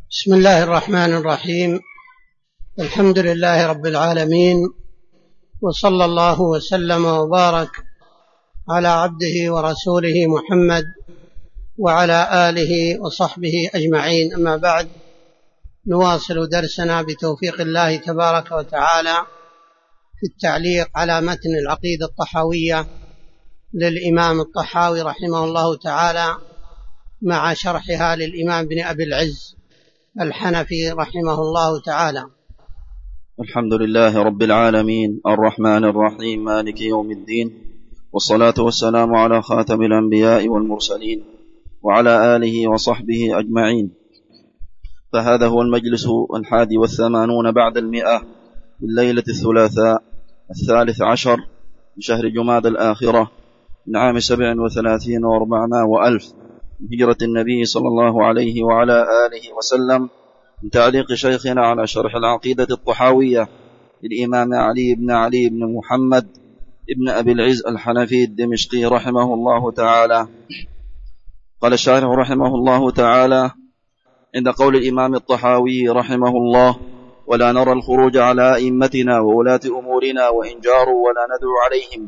بسم الله الرحمن الرحيم. الحمد لله رب العالمين، وصلى الله وسلم وبارك على عبده ورسوله محمد وعلى آله وصحبه أجمعين. أما بعد، نواصل درسنا بتوفيق الله تبارك وتعالى في التعليق على متن العقيدة الطحاوية للإمام الطحاوي رحمه الله تعالى، مع شرحها للإمام بن أبي العز الحنفي رحمه الله تعالى. الحمد لله رب العالمين، الرحمن الرحيم، مالك يوم الدين، والصلاة والسلام على خاتم الأنبياء والمرسلين وعلى آله وصحبه أجمعين. فهذا هو المجلس 81 بعد 100 من ليلة الثلاثاء 13 من شهر جمادى الآخرة من عام 37 و400 وألف من هجرة النبي صلى الله عليه وعلى آله وسلم، من تعليق شيخنا على شرح العقيدة الطحاوية للإمام علي بن محمد ابن أبي العز الحنفي الدمشقي رحمه الله تعالى. قال الشارح رحمه الله تعالى: عند قول الإمام الطحاوي رحمه الله: ولا نرى الخروج على أئمتنا وولاة أمورنا وإن جاروا ولا ندعو عليهم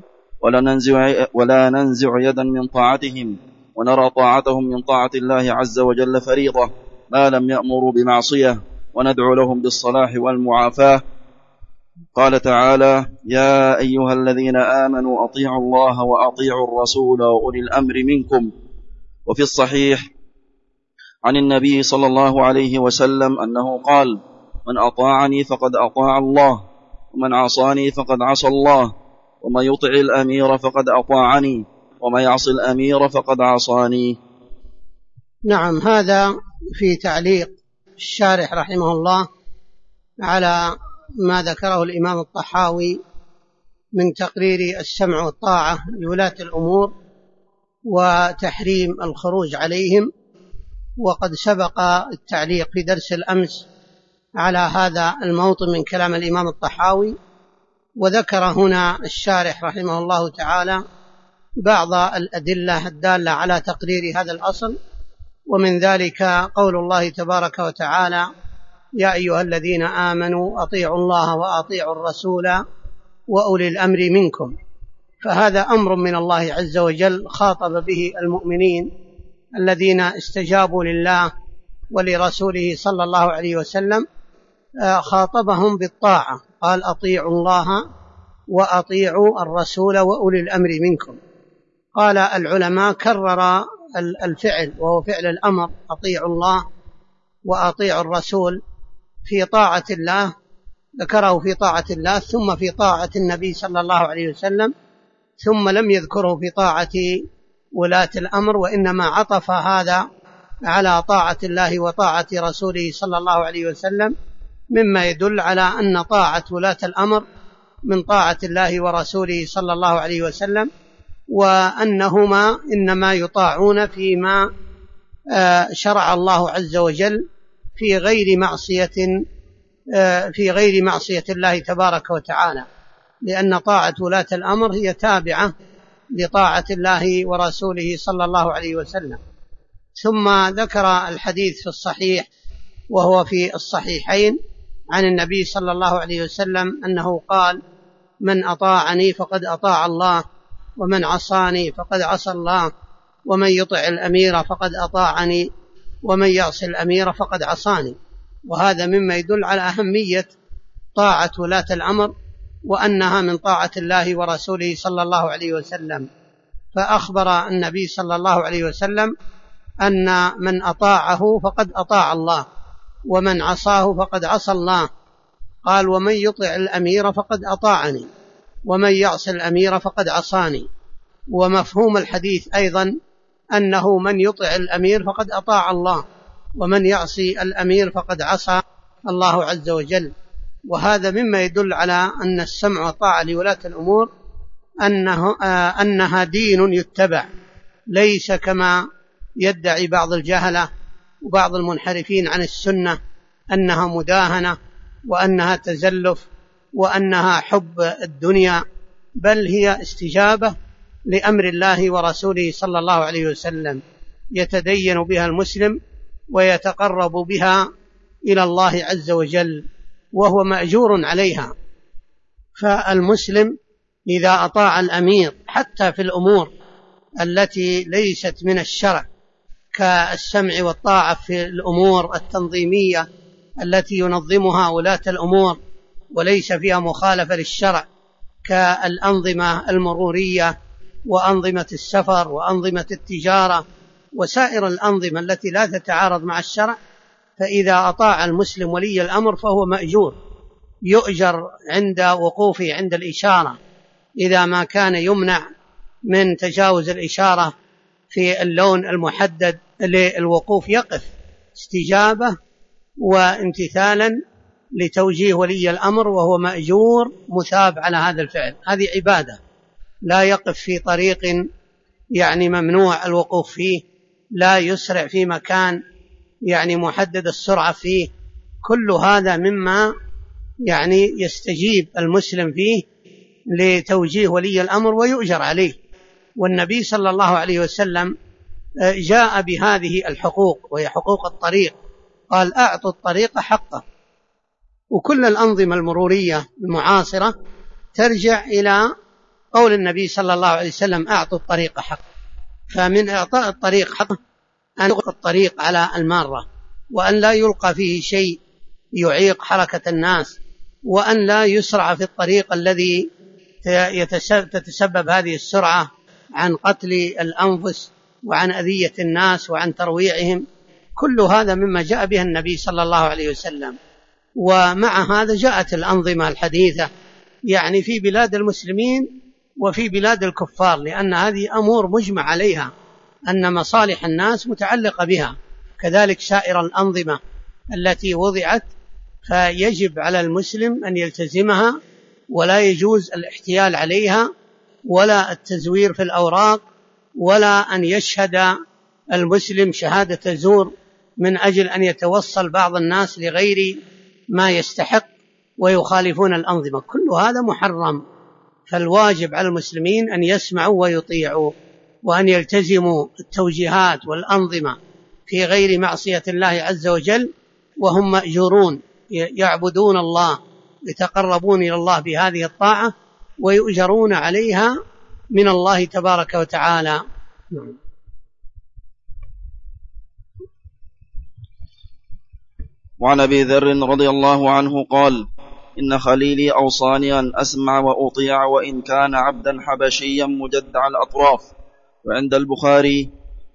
ولا ننزع يدا من طاعتهم، ونرى طاعتهم من طاعة الله عز وجل فريضة ما لم يأمروا بمعصية، وندعو لهم بالصلاح والمعافاة. قال تعالى: يا أيها الذين آمنوا أطيعوا الله وأطيعوا الرسول وأولي الأمر منكم. وفي الصحيح عن النبي صلى الله عليه وسلم أنه قال: من أطاعني فقد أطاع الله، ومن عصاني فقد عصى الله، ومن يطع الأمير فقد أطاعني، ومن يعص الأمير فقد عصاني. نعم، هذا في تعليق الشارح رحمه الله على ما ذكره الإمام الطحاوي من تقرير السمع والطاعة لولاة الأمور وتحريم الخروج عليهم. وقد سبق التعليق في درس الأمس على هذا الموطن من كلام الإمام الطحاوي، وذكر هنا الشارح رحمه الله تعالى بعض الأدلة الدالة على تقرير هذا الأصل، ومن ذلك قول الله تبارك وتعالى: يا أيها الذين آمنوا أطيعوا الله وأطيعوا الرسول وأولي الأمر منكم. فهذا أمر من الله عز وجل خاطب به المؤمنين الذين استجابوا لله ولرسوله صلى الله عليه وسلم، خاطبهم بالطاعة، قال: أطيعوا الله وأطيعوا الرسول وأولي الأمر منكم. قال العلماء كرر الفعل وهو فعل الأمر، أطيعوا الله وأطيعوا الرسول، في طاعة الله، ذكره في طاعة الله ثم في طاعة النبي صلى الله عليه وسلم، ثم لم يذكره في طاعة ولاة الأمر، وإنما عطف هذا على طاعة الله وطاعة رسوله صلى الله عليه وسلم، مما يدل على أن طاعة ولاة الأمر من طاعة الله ورسوله صلى الله عليه وسلم، وأنهما إنما يطاعون فيما شرع الله عز وجل في غير معصية الله تبارك وتعالى، لأن طاعة ولاة الأمر هي تابعة لطاعة الله ورسوله صلى الله عليه وسلم. ثم ذكر الحديث في الصحيح وهو في الصحيحين عن النبي صلى الله عليه وسلم أنه قال: من أطاعني فقد أطاع الله، ومن عصاني فقد عصى الله، ومن يطع الأمير فقد أطاعني، ومن يعص الأمير فقد عصاني. وهذا مما يدل على أهمية طاعة ولاة الأمر، وأنها من طاعة الله ورسوله صلى الله عليه وسلم. فأخبر النبي صلى الله عليه وسلم أن من أطاعه فقد أطاع الله، ومن عصاه فقد عصى الله. قال: ومن يطع الأمير فقد أطاعني، ومن يعص الأمير فقد عصاني. ومفهوم الحديث أيضا أنه من يطع الأمير فقد أطاع الله، ومن يعصي الأمير فقد عصى الله عز وجل. وهذا مما يدل على أن السمع والطاعة لولاة الأمور أنها دين يتبع، ليس كما يدعي بعض الجهلة وبعض المنحرفين عن السنة أنها مداهنة وأنها تزلف وأنها حب الدنيا، بل هي استجابة لأمر الله ورسوله صلى الله عليه وسلم، يتدين بها المسلم ويتقرب بها إلى الله عز وجل وهو مأجور عليها. فالمسلم إذا أطاع الأمير حتى في الأمور التي ليست من الشرع كالسمع والطاعة في الأمور التنظيمية التي ينظمها ولاة الأمور وليس فيها مخالفة للشرع كالأنظمة المرورية وأنظمة السفر وأنظمة التجارة وسائر الأنظمة التي لا تتعارض مع الشرع، فإذا أطاع المسلم ولي الأمر فهو مأجور، يؤجر عند وقوفه عند الإشارة إذا ما كان يمنع من تجاوز الإشارة في اللون المحدد للوقوف، يقف استجابة وامتثالا لتوجيه ولي الأمر وهو مأجور مثاب على هذا الفعل. هذه عبادة، لا يقف في طريق ممنوع الوقوف فيه، لا يسرع في مكان محدد السرعة فيه. كل هذا مما يستجيب المسلم فيه لتوجيه ولي الأمر ويؤجر عليه. والنبي صلى الله عليه وسلم جاء بهذه الحقوق وهي حقوق الطريق، قال أعطوا الطريق حقه. وكل الأنظمة المرورية المعاصرة ترجع إلى قول النبي صلى الله عليه وسلم أعطوا الطريق حقه. فمن إعطاء الطريق حقه أن يلقى الطريق على المارة، وأن لا يلقى فيه شيء يعيق حركة الناس، وأن لا يسرع في الطريق الذي تتسبب هذه السرعة عن قتل الأنفس وعن أذية الناس وعن ترويعهم. كل هذا مما جاء به النبي صلى الله عليه وسلم. ومع هذا جاءت الأنظمة الحديثة في بلاد المسلمين وفي بلاد الكفار، لأن هذه أمور مجمع عليها أن مصالح الناس متعلقة بها، كذلك سائر الأنظمة التي وضعت، فيجب على المسلم أن يلتزمها ولا يجوز الاحتيال عليها ولا التزوير في الأوراق، ولا أن يشهد المسلم شهادة زور من أجل أن يتوصل بعض الناس لغير ما يستحق ويخالفون الأنظمة. كل هذا محرم. فالواجب على المسلمين أن يسمعوا ويطيعوا وأن يلتزموا التوجيهات والأنظمة في غير معصية الله عز وجل، وهم مأجورون يعبدون الله يتقربون إلى الله بهذه الطاعة ويؤجرون عليها من الله تبارك وتعالى. وعن أبي ذر رضي الله عنه قال: إن خليلي أوصاني أن أسمع وأطيع وإن كان عبدا حبشيا مجدع الأطراف. وعند البخاري: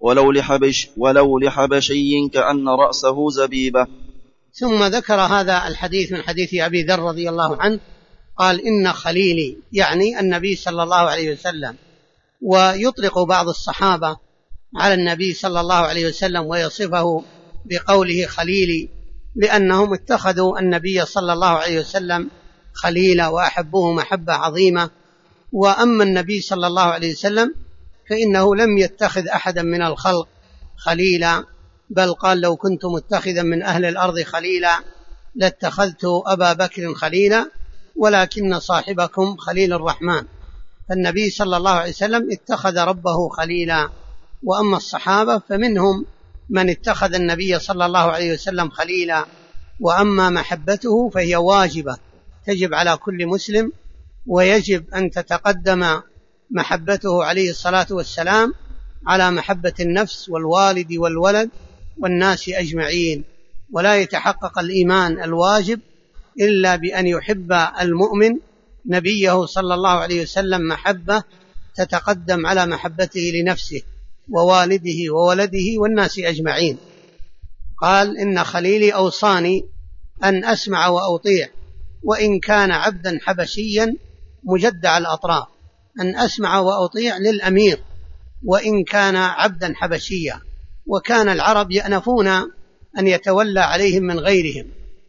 ولو لحبشي كأن رأسه زبيبة. ثم ذكر هذا الحديث من حديث أبي ذر رضي الله عنه قال: إن خليلي، النبي صلى الله عليه وسلم. ويطلق بعض الصحابة على النبي صلى الله عليه وسلم ويصفه بقوله خليلي، لأنهم اتخذوا النبي صلى الله عليه وسلم خليلا وأحبوه محبة عظيمة. وأما النبي صلى الله عليه وسلم فإنه لم يتخذ أحدا من الخلق خليلا، بل قال: لو كنت متخذا من أهل الأرض خليلا لاتخذت أبا بكر خليلا ولكن صاحبكم خليل الرحمن. فالنبي صلى الله عليه وسلم اتخذ ربه خليلا. وأما الصحابة فمنهم من اتخذ النبي صلى الله عليه وسلم خليلا. وأما محبته فهي واجبة تجب على كل مسلم، ويجب أن تتقدم محبته عليه الصلاة والسلام على محبة النفس والوالد والولد والناس أجمعين. ولا يتحقق الإيمان الواجب إلا بأن يحب المؤمن نبيه صلى الله عليه وسلم محبة تتقدم على محبته لنفسه ووالده وولده والناس أجمعين. قال: إن خليلي أوصاني أن أسمع وأطيع وإن كان عبدا حبشيا مجدع الأطراف. أن أسمع وأطيع للأمير وإن كان عبدا حبشيا. وكان العرب يأنفون أن يتولى عليهم من غيرهم،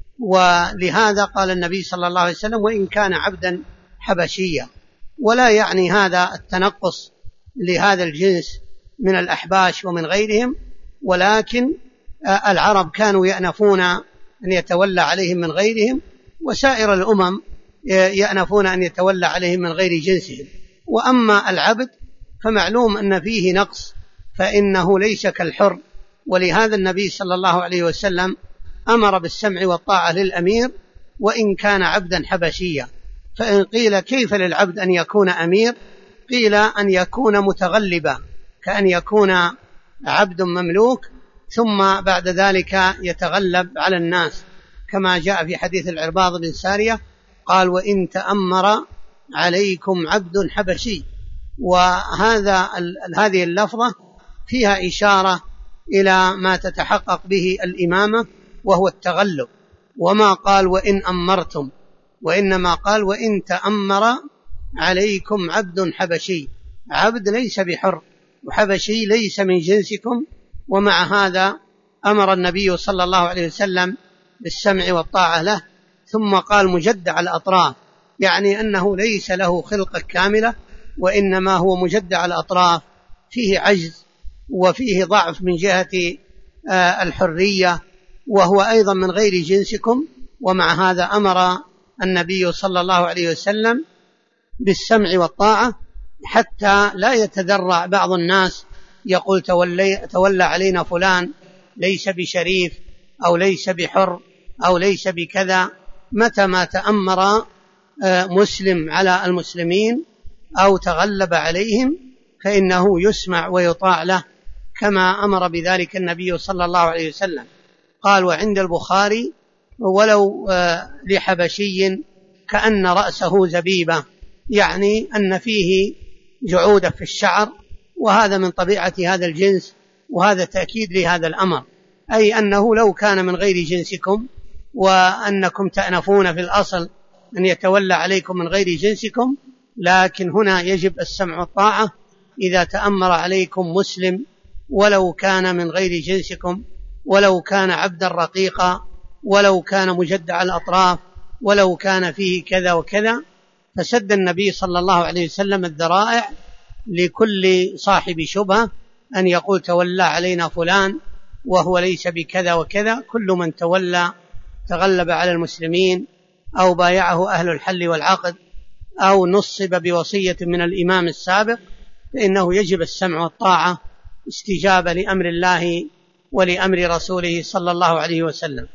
ولهذا قال النبي صلى الله عليه وسلم: وإن كان عبدا حبشيا. ولا يعني هذا التنقص لهذا الجنس من الأحباش ومن غيرهم، ولكن العرب كانوا يأنفون أن يتولى عليهم من غيرهم، وسائر الأمم يأنفون أن يتولى عليهم من غير جنسهم. وأما العبد فمعلوم أن فيه نقص، فإنه ليس كالحر. ولهذا النبي صلى الله عليه وسلم أمر بالسمع والطاعة للأمير وإن كان عبدا حبشيا. فإن قيل كيف للعبد أن يكون أمير؟ قيل أن يكون متغلبا، كأن يكون عبد مملوك ثم بعد ذلك يتغلب على الناس، كما جاء في حديث العرباض بن سارية قال وإن تأمر عليكم عبد حبشي. هذه اللفظة فيها إشارة إلى ما تتحقق به الإمامة وهو التغلب، وما قال وإن أمرتم، وإنما قال وإن تأمر عليكم عبد حبشي. عبد ليس بحر، وحبشي ليس من جنسكم. ومع هذا أمر النبي صلى الله عليه وسلم بالسمع والطاعة له، ثم قال مجدع الأطراف، يعني أنه ليس له خلقة كاملة، وإنما هو مجدع الأطراف، فيه عجز وفيه ضعف من جهة الحرية، وهو أيضا من غير جنسكم. ومع هذا أمر النبي صلى الله عليه وسلم بالسمع والطاعة، حتى لا يتذرع بعض الناس يقول تولى علينا فلان ليس بشريف أو ليس بحر أو ليس بكذا. متى ما تأمر مسلم على المسلمين أو تغلب عليهم فإنه يسمع ويطاع له، كما أمر بذلك النبي صلى الله عليه وسلم. قال وعند البخاري ولو لحبشي كأن رأسه زبيبة، يعني أن فيه جعودة في الشعر، وهذا من طبيعة هذا الجنس، وهذا تأكيد لهذا الأمر، أي أنه لو كان من غير جنسكم وأنكم تأنفون في الأصل أن يتولى عليكم من غير جنسكم، لكن هنا يجب السمع والطاعة إذا تأمر عليكم مسلم ولو كان من غير جنسكم، ولو كان عبدا رقيقا، ولو كان مجدع الأطراف، ولو كان فيه كذا وكذا. فسد النبي صلى الله عليه وسلم الذرائع لكل صاحب شبهة أن يقول تولى علينا فلان وهو ليس بكذا وكذا. كل من تولى تغلب على المسلمين أو بايعه أهل الحل والعقد أو نصب بوصية من الإمام السابق فإنه يجب السمع والطاعة استجابة لأمر الله ولأمر رسوله صلى الله عليه وسلم.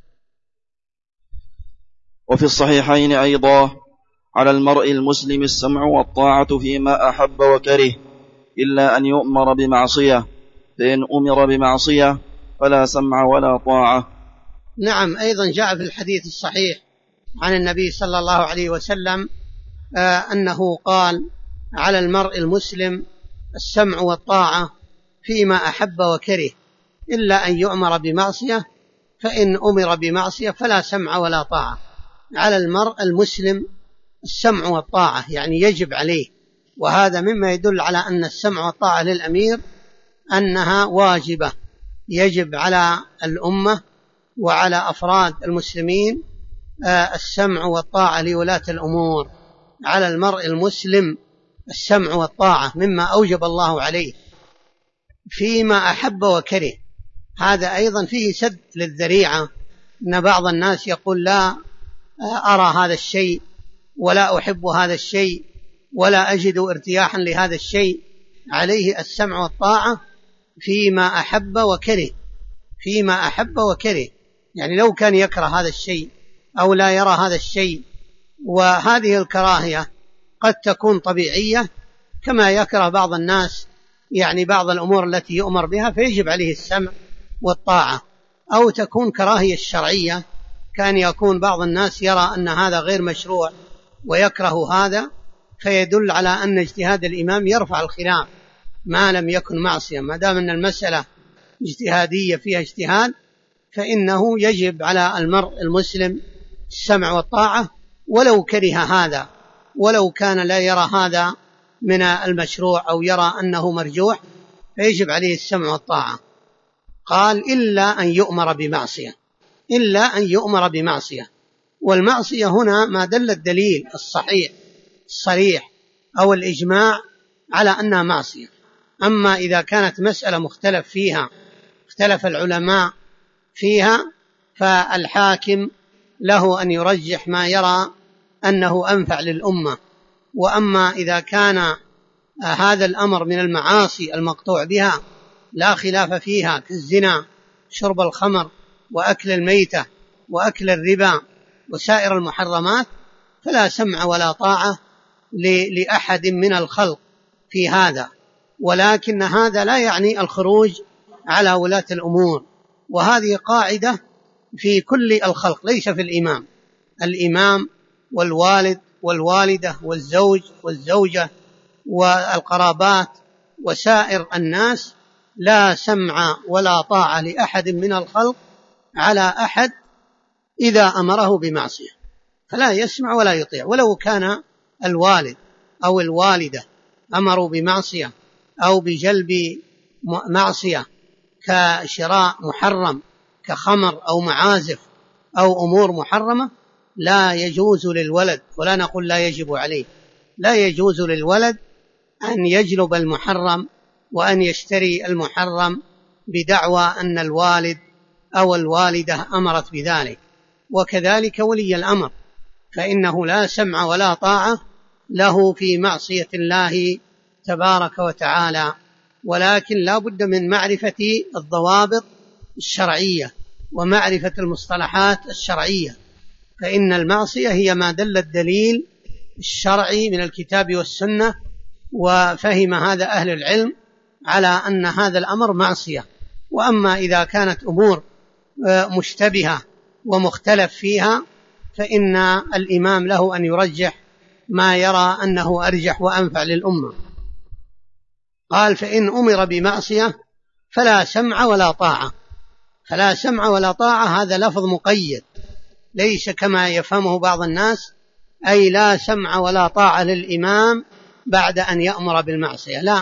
وفي الصحيحين أيضا على المرء المسلم السمع والطاعة فيما أحب وكره إلا أن يؤمر بمعصية، فإن أمر بمعصية فلا سمع ولا طاعة. نعم، أيضا جاء في الحديث الصحيح عن النبي صلى الله عليه وسلم أنه قال على المرء المسلم السمع والطاعة فيما أحب وكره إلا أن يؤمر بمعصية، فإن أمر بمعصية فلا سمع ولا طاعة. على المرء المسلم السمع والطاعة، يعني يجب عليه، وهذا مما يدل على أن السمع والطاعة للأمير أنها واجبة، يجب على الأمة وعلى أفراد المسلمين السمع والطاعة لولاة الأمور. على المرء المسلم السمع والطاعة مما أوجب الله عليه فيما أحب وكره. هذا أيضا فيه سد للذريعة، أن بعض الناس يقول لا أرى هذا الشيء ولا أحب هذا الشيء ولا أجد ارتياحا لهذا الشيء. عليه السمع والطاعة فيما أحب وكره، فيما أحب وكره، يعني لو كان يكره هذا الشيء أو لا يرى هذا الشيء. وهذه الكراهية قد تكون طبيعية كما يكره بعض الناس يعني بعض الأمور التي يؤمر بها فيجب عليه السمع والطاعة، أو تكون كراهية الشرعية، كان يكون بعض الناس يرى أن هذا غير مشروع ويكره هذا، فيدل على أن اجتهاد الإمام يرفع الخلاف ما لم يكن معصية. ما دام أن المسألة اجتهادية فيها اجتهاد فإنه يجب على المرء المسلم السمع والطاعة ولو كره هذا، ولو كان لا يرى هذا من المشروع أو يرى أنه مرجوح، فيجب عليه السمع والطاعة. قال إلا أن يؤمر بمعصية، إلا أن يؤمر بمعصية. والمعصية هنا ما دل الدليل الصحيح الصريح أو الإجماع على أنها معصية. أما إذا كانت مسألة مختلف فيها، اختلف العلماء فيها، فالحاكم له أن يرجح ما يرى أنه أنفع للأمة. وأما إذا كان هذا الأمر من المعاصي المقطوع بها لا خلاف فيها كالزنا، شرب الخمر، وأكل الميتة وأكل الربا وسائر المحرمات، فلا سمع ولا طاعة لأحد من الخلق في هذا. ولكن هذا لا يعني الخروج على ولاة الأمور، وهذه قاعدة في كل الخلق ليس في الإمام. الإمام والوالد والوالدة والزوج والزوجة والقرابات وسائر الناس لا سمع ولا طاعة لأحد من الخلق على أحد إذا أمره بمعصية، فلا يسمع ولا يطيع. ولو كان الوالد أو الوالدة أمروا بمعصية أو بجلب معصية كشراء محرم كخمر أو معازف أو أمور محرمة، لا يجوز للولد، ولا نقول لا يجب عليه، لا يجوز للولد أن يجلب المحرم وأن يشتري المحرم بدعوى أن الوالد أو الوالدة أمرت بذلك. وكذلك ولي الأمر، فإنه لا سمع ولا طاعة له في معصية الله تبارك وتعالى. ولكن لا بد من معرفة الضوابط الشرعية ومعرفة المصطلحات الشرعية، فإن المعصية هي ما دل الدليل الشرعي من الكتاب والسنة، وفهم هذا أهل العلم على أن هذا الأمر معصية. وأما إذا كانت أمور مشتبهة ومختلف فيها فإن الإمام له أن يرجح ما يرى أنه أرجح وأنفع للأمة. قال فإن أمر بمعصية فلا سمع ولا طاعة. فلا سمع ولا طاعة هذا لفظ مقيد، ليس كما يفهمه بعض الناس أي لا سمع ولا طاعة للإمام بعد أن يأمر بالمعصية، لا،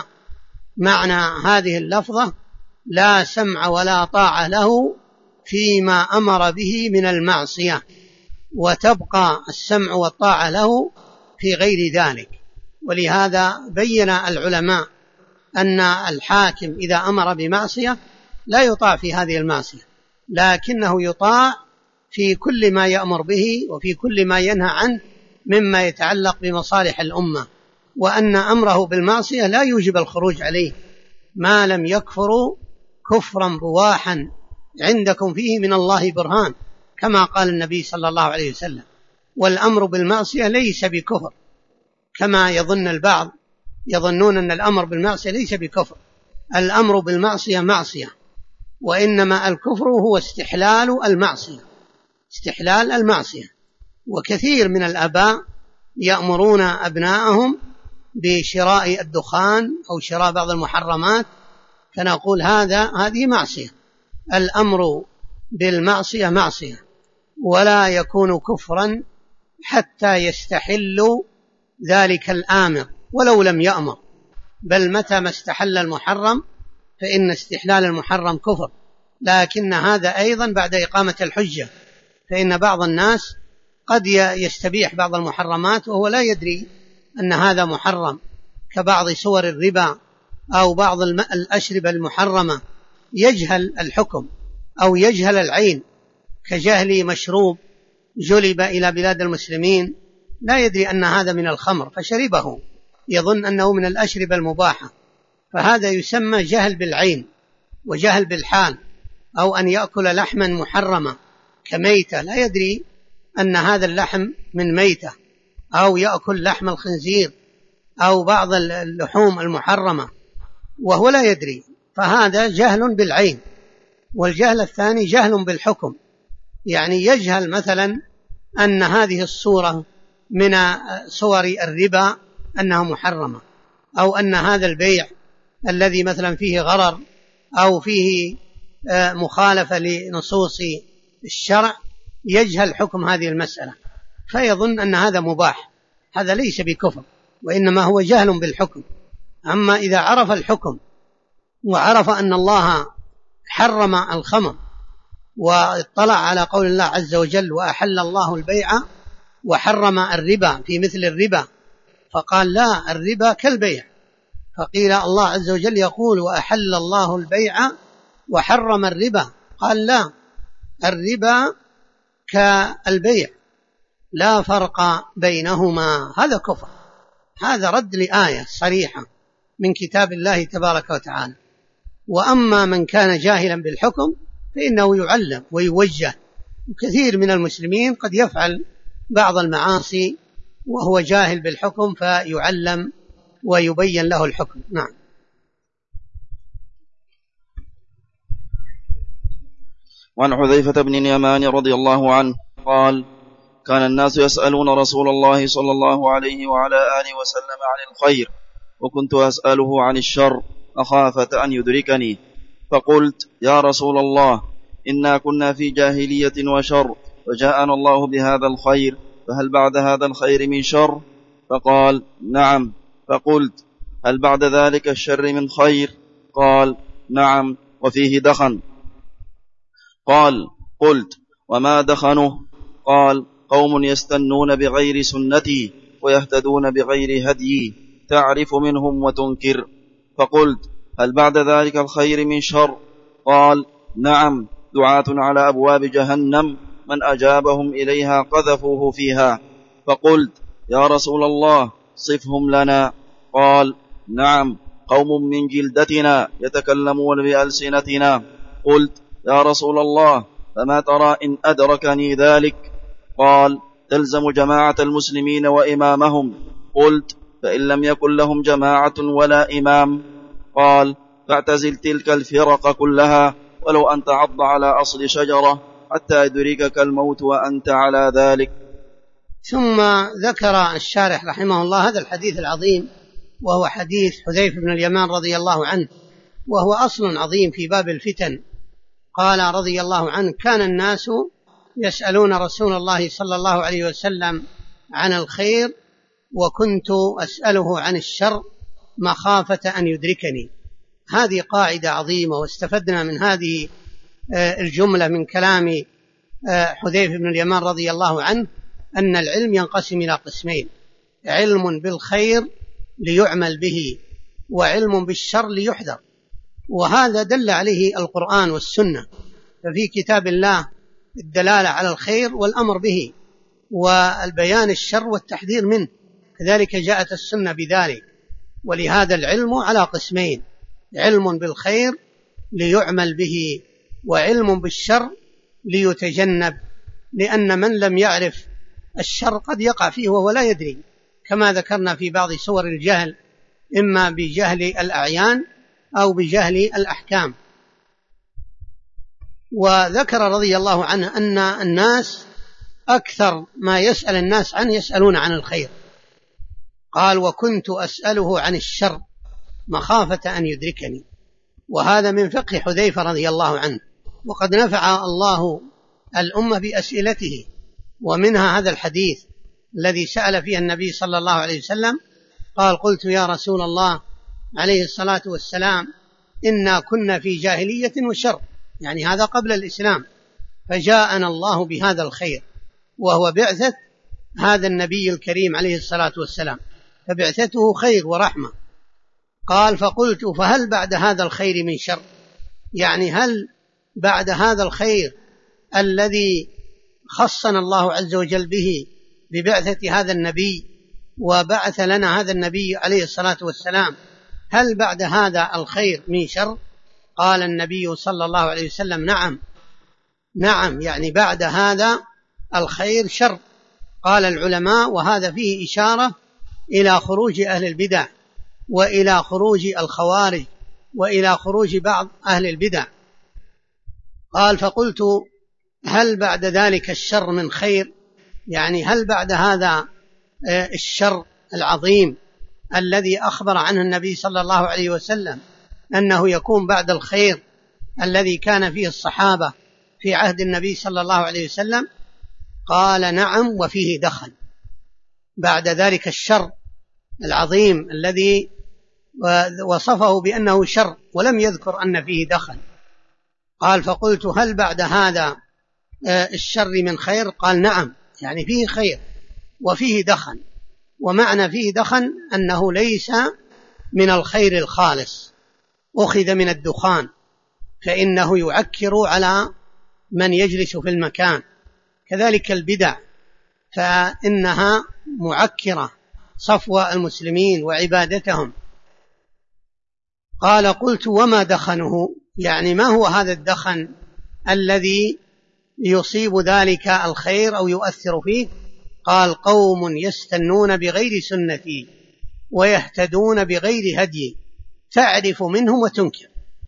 معنى هذه اللفظة لا سمع ولا طاعة له فيما أمر به من المعصية، وتبقى السمع والطاعة له في غير ذلك. ولهذا بين العلماء أن الحاكم إذا أمر بمعصية لا يطاع في هذه المعصية، لكنه يطاع في كل ما يأمر به وفي كل ما ينهى عنه مما يتعلق بمصالح الأمة، وأن أمره بالمعصية لا يوجب الخروج عليه ما لم يكفروا كفرا بواحا عندكم فيه من الله برهان، كما قال النبي صلى الله عليه وسلم. والأمر بالمعصية ليس بكفر كما يظن البعض، يظنون أن الأمر بالمعصية ليس بكفر. الأمر بالمعصية معصية، وإنما الكفر هو استحلال المعصية، استحلال المعصية. وكثير من الآباء يأمرون أبناءهم بشراء الدخان أو شراء بعض المحرمات، فنقول هذه معصية. الأمر بالمعصية معصية، ولا يكون كفرا حتى يستحل ذلك الآمر ولو لم يأمر، بل متى ما استحل المحرم فإن استحلال المحرم كفر. لكن هذا أيضا بعد إقامة الحجة، فإن بعض الناس قد يستبيح بعض المحرمات وهو لا يدري أن هذا محرم، كبعض صور الربا أو بعض الأشربة المحرمة، يجهل الحكم أو يجهل العين، كجهل مشروب جلب إلى بلاد المسلمين لا يدري أن هذا من الخمر فشربه، يظن أنه من الأشربة المباحة، فهذا يسمى جهل بالعين وجهل بالحال. أو أن يأكل لحما محرما كميتة لا يدري أن هذا اللحم من ميتة، أو يأكل لحم الخنزير أو بعض اللحوم المحرمة وهو لا يدري، فهذا جهل بالعين. والجهل الثاني جهل بالحكم، يعني يجهل مثلا أن هذه الصورة من صور الربا أنها محرمة، أو أن هذا البيع الذي مثلا فيه غرر أو فيه مخالفة لنصوص الشرع، يجهل حكم هذه المسألة فيظن أن هذا مباح. هذا ليس بكفر، وإنما هو جهل بالحكم. أما إذا عرف الحكم وعرف أن الله حرم الخمر واطلع على قول الله عز وجل وأحل الله البيع وحرم الربا في مثل الربا، فقال لا، الربا كالبيع. فقيل الله عز وجل يقول وأحل الله البيع وحرم الربا، قال لا، الربا كالبيع لا فرق بينهما، هذا كفر. هذا رد لآية صريحة من كتاب الله تبارك وتعالى. وأما من كان جاهلا بالحكم فإنه يعلم ويوجه. وكثير من المسلمين قد يفعل بعض المعاصي وهو جاهل بالحكم فيعلم ويبين له الحكم. نعم. وعن حذيفة بن اليمان رضي الله عنه قال: كان الناس يسألون رسول الله صلى الله عليه وعلى آله وسلم عن الخير، وكنت أسأله عن الشر مخافة أن يدركني، فقلت: يا رسول الله، إنا كنا في جاهلية وشر، وجاءنا الله بهذا الخير، فهل بعد هذا الخير من شر؟ فقال: نعم. فقلت: هل بعد ذلك الشر من خير؟ قال: نعم، وفيه دخن. قلت: وما دخنه؟ قال: قوم يستنون بغير سنتي ويهتدون بغير هديي، تعرف منهم وتنكر. فقلت: هل بعد ذلك الخير من شر؟ قال: نعم، دعاة على أبواب جهنم، من أجابهم إليها قذفوه فيها. فقلت: يا رسول الله، صفهم لنا. قال: نعم، قوم من جلدتنا يتكلمون بألسنتنا. قلت: يا رسول الله، فما ترى إن أدركني ذلك؟ قال: تلزم جماعة المسلمين وإمامهم. قلت: فإن لم يكن لهم جماعة ولا إمام؟ قال: فاعتزل تلك الفرق كلها، ولو أن تعض على أصل شجرة حتى يدركك الموت وأنت على ذلك. ثم ذكر الشارح رحمه الله هذا الحديث العظيم، وهو حديث حذيفة بن اليمان رضي الله عنه، وهو أصل عظيم في باب الفتن. قال رضي الله عنه: كان الناس يسألون رسول الله صلى الله عليه وسلم عن الخير، وكنت أسأله عن الشر مخافة أن يدركني. هذه قاعدة عظيمة، واستفدنا من هذه الجملة من كلام حذيفة بن اليمان رضي الله عنه أن العلم ينقسم إلى قسمين: علم بالخير ليعمل به، وعلم بالشر ليحذر. وهذا دل عليه القرآن والسنة، ففي كتاب الله الدلالة على الخير والأمر به، والبيان الشر والتحذير منه، كذلك جاءت السنة بذلك. ولهذا العلم على قسمين: علم بالخير ليعمل به، وعلم بالشر ليتجنب، لأن من لم يعرف الشر قد يقع فيه وهو لا يدري، كما ذكرنا في بعض صور الجهل، إما بجهل الأعيان أو بجهل الأحكام. وذكر رضي الله عنه أن الناس أكثر ما يسأل الناس عنه يسألون عن الخير. قال: وكنت أسأله عن الشر مخافة أن يدركني. وهذا من فقه حذيفة رضي الله عنه، وقد نفع الله الأمة بأسئلته، ومنها هذا الحديث الذي سأل فيه النبي صلى الله عليه وسلم. قال: قلت يا رسول الله عليه الصلاة والسلام، إنا كنا في جاهلية وشر، يعني هذا قبل الإسلام، فجاءنا الله بهذا الخير، وهو بعثة هذا النبي الكريم عليه الصلاة والسلام، فبعثته خير ورحمة. قال: فقلت: فهل بعد هذا الخير من شر؟ يعني هل بعد هذا الخير الذي خصنا الله عز وجل به ببعثة هذا النبي وبعث لنا هذا النبي عليه الصلاة والسلام، هل بعد هذا الخير من شر؟ قال النبي صلى الله عليه وسلم: نعم، يعني بعد هذا الخير شر. قال العلماء: وهذا فيه إشارة إلى خروج أهل البدع، وإلى خروج الخوارج، وإلى خروج بعض أهل البدع. قال: فقلت: هل بعد ذلك الشر من خير؟ يعني هل بعد هذا الشر العظيم الذي أخبر عنه النبي صلى الله عليه وسلم أنه يكون بعد الخير الذي كان فيه الصحابة في عهد النبي صلى الله عليه وسلم؟ قال: نعم، وفيه دخن. بعد ذلك الشر العظيم الذي وصفه بأنه شر ولم يذكر أن فيه دخن. قال: فقلت: هل بعد هذا الشر من خير؟ قال: نعم، يعني فيه خير وفيه دخن. ومعنى فيه دخن أنه ليس من الخير الخالص، أخذ من الدخان، فإنه يعكر على من يجلس في المكان. كذلك البدع فإنها معكرة صفو المسلمين وعبادتهم. قال: قلت: وما دخنه؟ يعني ما هو هذا الدخن الذي يصيب ذلك الخير أو يؤثر فيه؟ قال قوم يستنون بغير سنتي ويهتدون بغير هدي تعرف منهم وتنكر.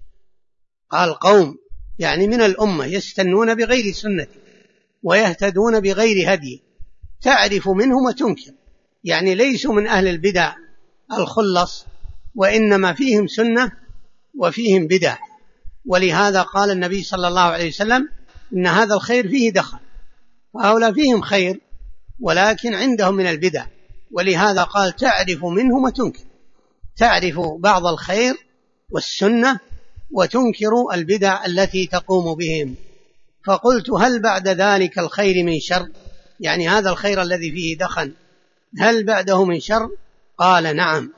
قال قوم يعني من الأمة يستنون بغير سنتي ويهتدون بغير هدي تعرف منهم وتنكر، يعني ليسوا من أهل البدع الخلص، وإنما فيهم سنة وفيهم بدع. ولهذا قال النبي صلى الله عليه وسلم إن هذا الخير فيه دخل، فهؤلاء فيهم خير ولكن عندهم من البدع، ولهذا قال تعرف منهم وتنكر، تعرف بعض الخير والسنة وتنكر البدع التي تقوم بهم. فقلت هل بعد ذلك الخير من شر؟ يعني هذا الخير الذي فيه دخن هل بعده من شر؟ قال نعم،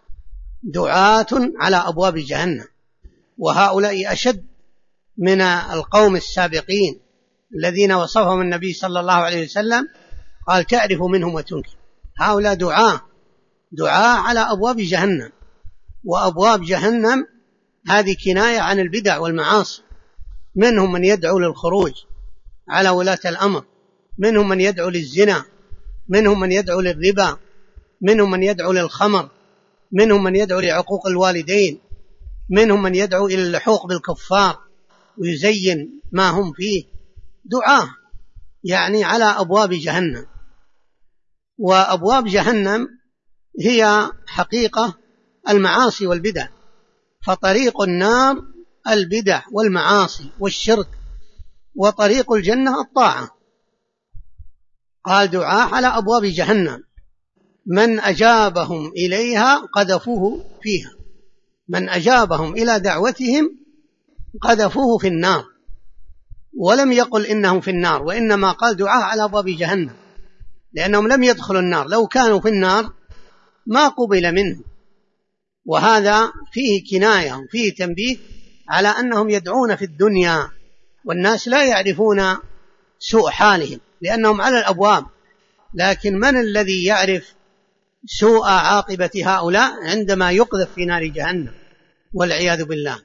دعاة على أبواب جهنم، وهؤلاء أشد من القوم السابقين الذين وصفهم النبي صلى الله عليه وسلم قال تعرف منهم وتنكر. هؤلاء دعاة على أبواب جهنم، وأبواب جهنم هذه كناية عن البدع والمعاصي، منهم من يدعو للخروج على ولاة الأمر، منهم من يدعو للزنا، منهم من يدعو للربا، منهم من يدعو للخمر، منهم من يدعو لعقوق الوالدين، منهم من يدعو إلى اللحوق بالكفار ويزين ما هم فيه. دعاة يعني على أبواب جهنم، وأبواب جهنم هي حقيقة المعاصي والبدع، فطريق النار البدع والمعاصي والشرك، وطريق الجنة الطاعة. قال دعاة على أبواب جهنم من أجابهم إليها قذفوه فيها، من أجابهم إلى دعوتهم قذفوه في النار، ولم يقل إنهم في النار، وإنما قال دعاة على أبواب جهنم لأنهم لم يدخلوا النار، لو كانوا في النار ما قبل منه. وهذا فيه كناية وفيه تنبيه على أنهم يدعون في الدنيا والناس لا يعرفون سوء حالهم لأنهم على الأبواب، لكن من الذي يعرف سوء عاقبة هؤلاء عندما يقذف في نار جهنم والعياذ بالله؟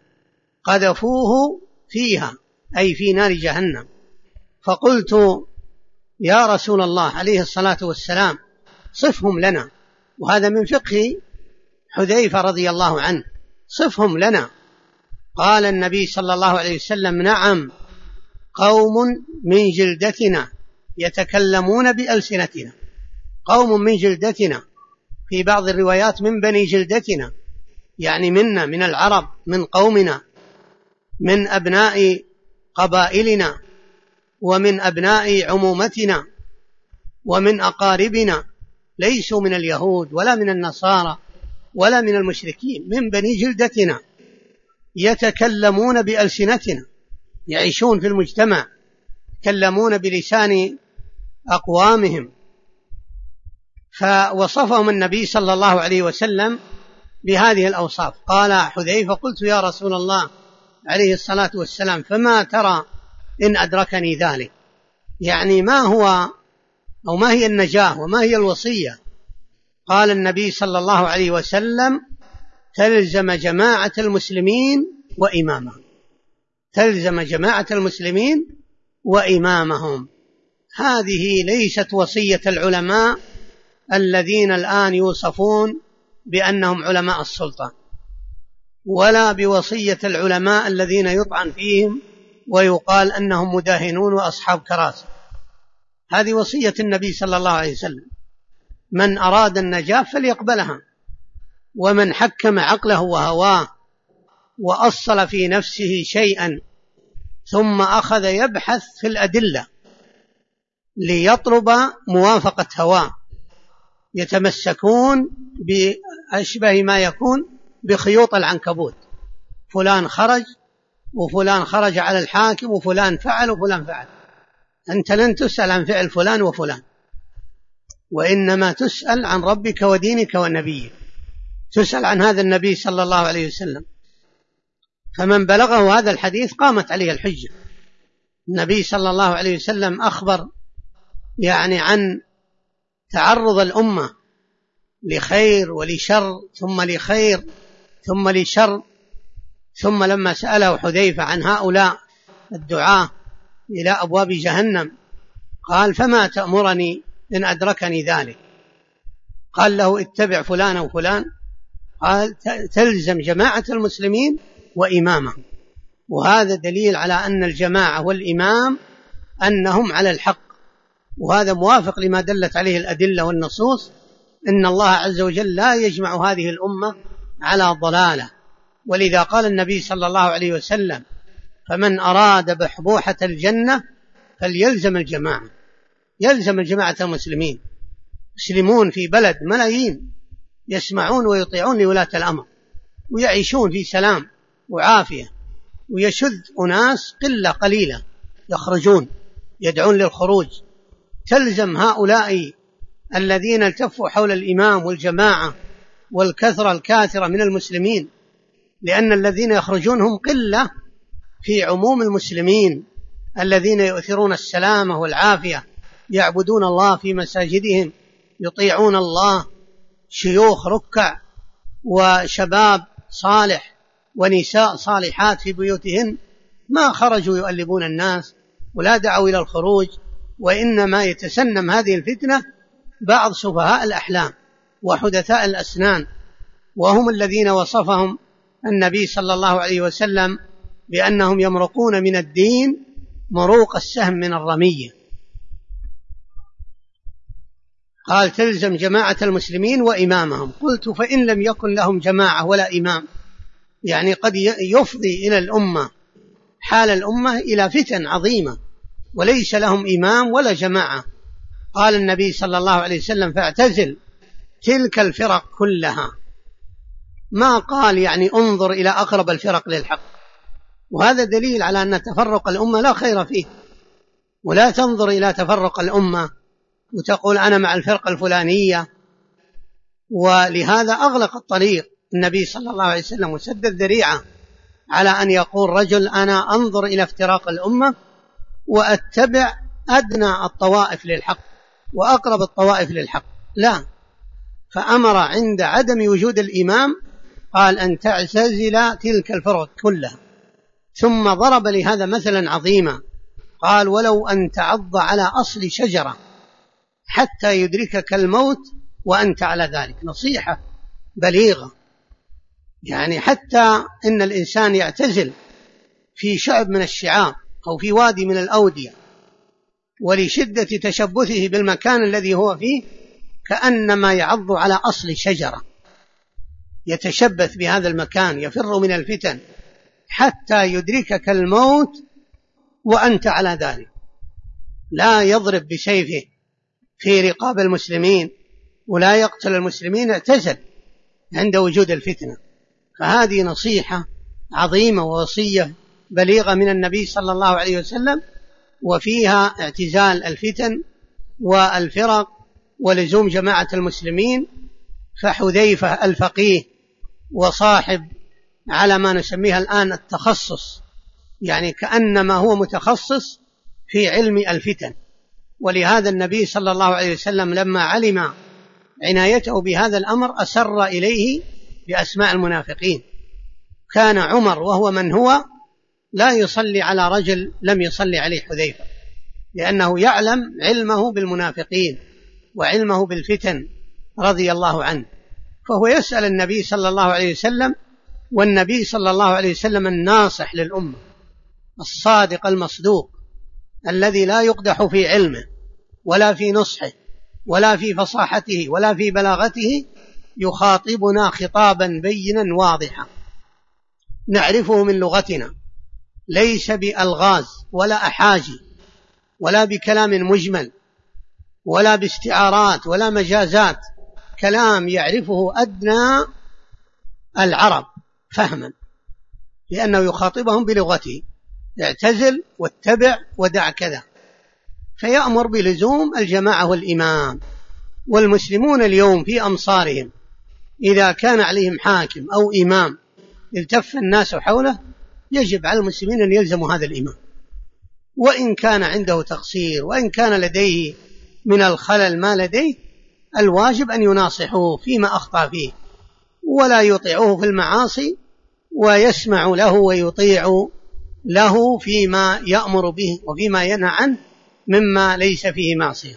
قذفوه فيها أي في نار جهنم. فقلت يا رسول الله عليه الصلاة والسلام صفهم لنا، وهذا من فقه حذيفة رضي الله عنه، صفهم لنا. قال النبي صلى الله عليه وسلم نعم، قوم من جلدتنا يتكلمون بألسنتنا، قوم من جلدتنا، في بعض الروايات من بني جلدتنا، يعني منا من العرب، من قومنا، من أبناء قبائلنا، ومن أبناء عمومتنا، ومن أقاربنا، ليسوا من اليهود ولا من النصارى ولا من المشركين، من بني جلدتنا، يتكلمون بألسنتنا، يعيشون في المجتمع، يتكلمون بلسان أقوامهم. فوصفهم النبي صلى الله عليه وسلم بهذه الأوصاف. قال حذيفة قلت يا رسول الله عليه الصلاة والسلام فما ترى إن أدركني ذلك؟ يعني ما هو أو ما هي النجاة وما هي الوصية؟ قال النبي صلى الله عليه وسلم تلزم جماعة المسلمين وإمامهم، تلزم جماعة المسلمين وإمامهم. هذه ليست وصية العلماء الذين الآن يوصفون بأنهم علماء السلطة، ولا بوصية العلماء الذين يطعن فيهم ويقال أنهم مداهنون وأصحاب كراسي. هذه وصية النبي صلى الله عليه وسلم، من أراد النجاة فليقبلها، ومن حكم عقله وهواه وأصل في نفسه شيئا ثم أخذ يبحث في الأدلة ليطلب موافقة هواه، يتمسكون بأشبه ما يكون بخيوط العنكبوت، فلان خرج وفلان خرج على الحاكم وفلان فعل وفلان فعل. أنت لن تسأل عن فعل فلان وفلان، وإنما تسأل عن ربك ودينك ونبيك، تسأل عن هذا النبي صلى الله عليه وسلم. فمن بلغه هذا الحديث قامت عليه الحجة. النبي صلى الله عليه وسلم أخبر يعني عن تعرض الأمة لخير ولشر ثم لخير ثم لشر، ثم لما سأله حذيفة عن هؤلاء الدعاة إلى أبواب جهنم. قال: فما تأمرني إن أدركني ذلك؟ قال له: اتبع فلان وفلان. قال: تلزم جماعة المسلمين وإمامهم. وهذا دليل على أن الجماعة والإمام أنهم على الحق، وهذا موافق لما دلت عليه الأدلة والنصوص، إن الله عز وجل لا يجمع هذه الأمة على ضلالة. ولذا قال النبي صلى الله عليه وسلم: فمن أراد بحبوحة الجنة فليلزم الجماعة. يلزم الجماعة المسلمين. مسلمون في بلد ملايين يسمعون ويطيعون لولاة الأمر ويعيشون في سلام وعافية، ويشذ أناس قلة قليلة يخرجون يدعون للخروج. تلزم هؤلاء الذين التفوا حول الإمام والجماعة والكثرة الكاثرة من المسلمين، لأن الذين يخرجون هم قلة في عموم المسلمين الذين يؤثرون السلامة والعافية، يعبدون الله في مساجدهم، يطيعون الله، شيوخ ركع وشباب صالح ونساء صالحات في بيوتهن، ما خرجوا يؤلبون الناس ولا دعوا إلى الخروج، وإنما يتسنم هذه الفتنة بعض سفهاء الأحلام وحدثاء الأسنان، وهم الذين وصفهم النبي صلى الله عليه وسلم بأنهم يمرقون من الدين مروق السهم من الرمية. قال: تلزم جماعة المسلمين وإمامهم. قلت: فإن لم يكن لهم جماعة ولا إمام؟ يعني قد يفضي إلى الأمة حال الأمة إلى فتن عظيمة وليس لهم إمام ولا جماعة. قال النبي صلى الله عليه وسلم: فاعتزل تلك الفرق كلها. ما قال يعني انظر إلى أقرب الفرق للحق، وهذا دليل على أن تفرق الأمة لا خير فيه. ولا تنظر إلى تفرق الأمة وتقول أنا مع الفرقة الفلانية. ولهذا أغلق الطريق النبي صلى الله عليه وسلم وسد الذريعة على أن يقول رجل أنا أنظر إلى افتراق الأمة وأتبع أدنى الطوائف للحق وأقرب الطوائف للحق، لا. فأمر عند عدم وجود الإمام قال أن تعتزل تلك الفرق كلها. ثم ضرب لهذا مثلا عظيما، قال: ولو أن تعض على أصل شجرة حتى يدركك الموت وأنت على ذلك. نصيحة بليغة، يعني حتى إن الإنسان يعتزل في شعب من الشعاب أو في وادي من الأودية، ولشدة تشبثه بالمكان الذي هو فيه كأنما يعض على أصل شجرة، يتشبث بهذا المكان، يفر من الفتن حتى يدركك الموت وأنت على ذلك. لا يضرب بسيفه في رقاب المسلمين ولا يقتل المسلمين، اعتزل عند وجود الفتنة. فهذه نصيحة عظيمة ووصية بليغة من النبي صلى الله عليه وسلم، وفيها اعتزال الفتن والفرق ولزوم جماعة المسلمين. فحذيفة الفقيه وصاحب على ما نسميها الآن التخصص، يعني كأنما هو متخصص في علم الفتن. ولهذا النبي صلى الله عليه وسلم لما علم عنايته بهذا الأمر أسر إليه بأسماء المنافقين. كان عمر وهو من هو لا يصلي على رجل لم يصلي عليه حذيفة، لأنه يعلم علمه بالمنافقين وعلمه بالفتن رضي الله عنه. فهو يسأل النبي صلى الله عليه وسلم، والنبي صلى الله عليه وسلم الناصح للأمة الصادق المصدوق الذي لا يقدح في علمه ولا في نصحه ولا في فصاحته ولا في بلاغته، يخاطبنا خطابا بينا واضحا نعرفه من لغتنا، ليس بألغاز ولا أحاجي ولا بكلام مجمل ولا باستعارات ولا مجازات، كلام يعرفه أدنى العرب فهما، لأنه يخاطبهم بلغته: اعتزل واتبع ودع كذا. فيأمر بلزوم الجماعة والإمام. والمسلمون اليوم في أمصارهم إذا كان عليهم حاكم أو إمام التف الناس حوله، يجب على المسلمين أن يلزموا هذا الإمام، وإن كان عنده تقصير وإن كان لديه من الخلل ما لديه، الواجب أن يناصحوه فيما أخطأ فيه ولا يطيعوه في المعاصي، ويسمع له ويطيع له فيما يأمر به وفيما ينهى عنه مما ليس فيه معصية.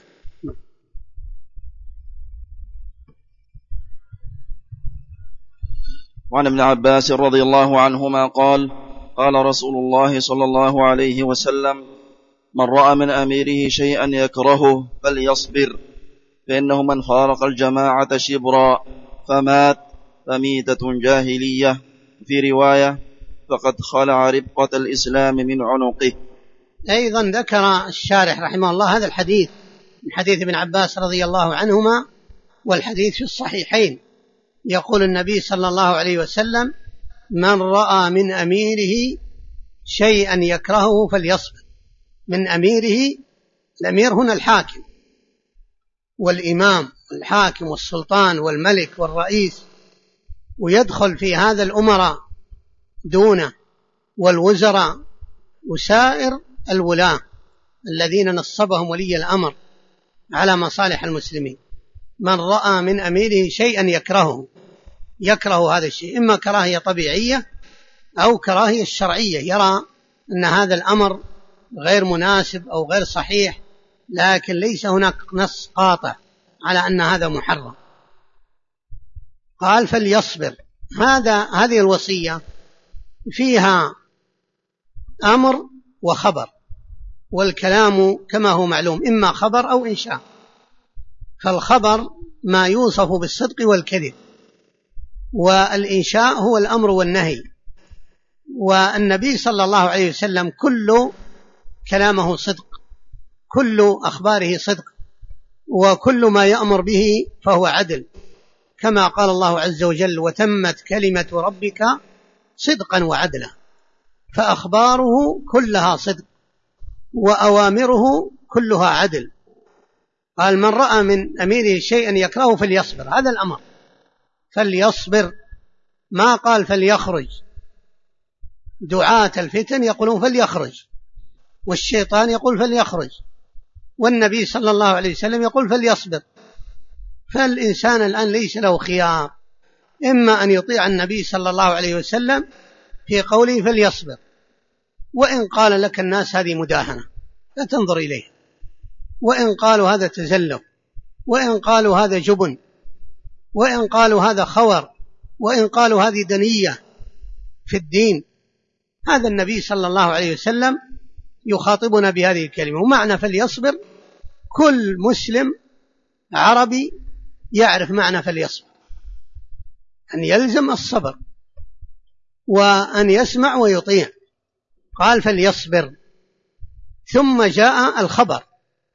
وعن ابن عباس رضي الله عنهما قال قال رسول الله صلى الله عليه وسلم من رأى من أميره شيئا يكرهه فليصبر فإنه من فارق الجماعة شبرا فمات فميتة جاهلية، في رواية فقد خلع ربقة الإسلام من عنقه. أيضا ذكر الشارح رحمه الله هذا الحديث من حديث ابن عباس رضي الله عنهما، والحديث في الصحيحين، يقول النبي صلى الله عليه وسلم من رأى من أميره شيئا يكرهه فليصبر. من أميره، الأمير هنا الحاكم والإمام والحاكم والسلطان والملك والرئيس، ويدخل في هذا الأمراء دونه والوزراء وسائر الولاة الذين نصبهم ولي الأمر على مصالح المسلمين. من رأى من أميره شيئا يكره هذا الشيء، إما كراهية طبيعية أو كراهية شرعية، يرى أن هذا الأمر غير مناسب أو غير صحيح، لكن ليس هناك نص قاطع على أن هذا محرم. قال فليصبر. هذه الوصية فيها أمر وخبر، والكلام كما هو معلوم إما خبر أو إنشاء. فالخبر ما يوصف بالصدق والكذب، والإنشاء هو الأمر والنهي. والنبي صلى الله عليه وسلم كل كلامه صدق، كل أخباره صدق، وكل ما يأمر به فهو عدل، كما قال الله عز وجل وتمت كلمة ربك صدقا وعدلا. فأخباره كلها صدق وأوامره كلها عدل. قال من رأى من أميره شيئا يكرهه فليصبر، هذا الأمر، فليصبر، ما قال فليخرج. دعاة الفتن يقولون فليخرج، والشيطان يقول فليخرج، والنبي صلى الله عليه وسلم يقول فليصبر. فالإنسان الآن ليس له خيار، إما أن يطيع النبي صلى الله عليه وسلم في قوله فليصبر، وإن قال لك الناس هذه مداهنة لا تنظر إليه، وإن قالوا هذا تزلف، وإن قالوا هذا جبن، وإن قالوا هذا خور، وإن قالوا هذه دنية في الدين، هذا النبي صلى الله عليه وسلم يخاطبنا بهذه الكلمة. ومعنى فليصبر كل مسلم عربي يعرف معنى فليصبر، أن يلزم الصبر وأن يسمع ويطيع. قال فليصبر، ثم جاء الخبر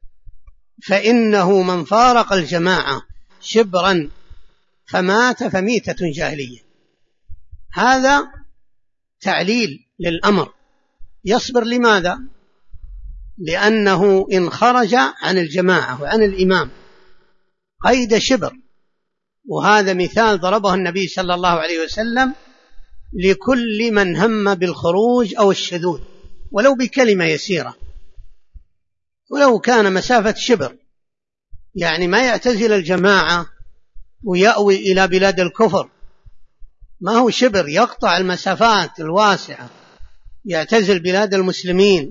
فإنه من فارق الجماعة شبرا فمات فميتة جاهلية. هذا تعليل للأمر. يصبر لماذا؟ لأنه إن خرج عن الجماعة وعن الإمام قيد شبر، وهذا مثال ضربه النبي صلى الله عليه وسلم لكل من هم بالخروج أو الشذوذ ولو بكلمة يسيرة، ولو كان مسافة شبر، يعني ما يعتزل الجماعة ويأوي إلى بلاد الكفر، ما هو شبر، يقطع المسافات الواسعة، يعتزل بلاد المسلمين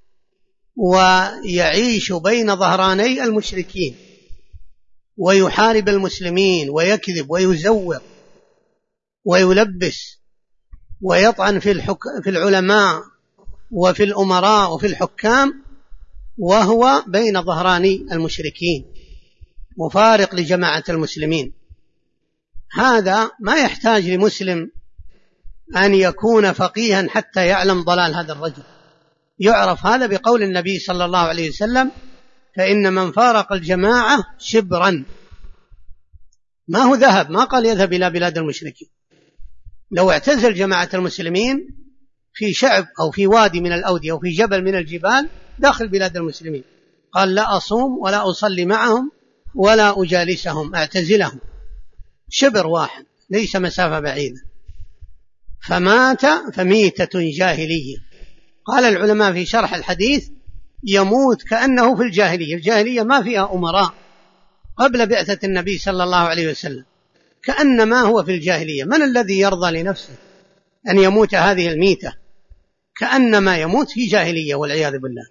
ويعيش بين ظهراني المشركين ويحارب المسلمين ويكذب ويزور ويلبس ويطعن في العلماء وفي الأمراء وفي الحكام، وهو بين ظهراني المشركين مفارق لجماعة المسلمين. هذا ما يحتاج لمسلم أن يكون فقيها حتى يعلم ضلال هذا الرجل، يعرف هذا بقول النبي صلى الله عليه وسلم فإن من فارق الجماعة شبرا. ما هو ذهب، ما قال يذهب إلى بلاد المشركين. لو اعتزل جماعة المسلمين في شعب أو في وادي من الأودية أو في جبل من الجبال داخل بلاد المسلمين، قال لا أصوم ولا أصلي معهم ولا أجالسهم، أعتزلهم، شبر واحد ليس مسافة بعيدة. فمات فميتة جاهلية. قال العلماء في شرح الحديث يموت كأنه في الجاهلية. الجاهلية ما فيها أمراء قبل بعثة النبي صلى الله عليه وسلم، كأنما هو في الجاهلية. من الذي يرضى لنفسه أن يموت هذه الميتة؟ كأنما يموت في جاهلية والعياذ بالله.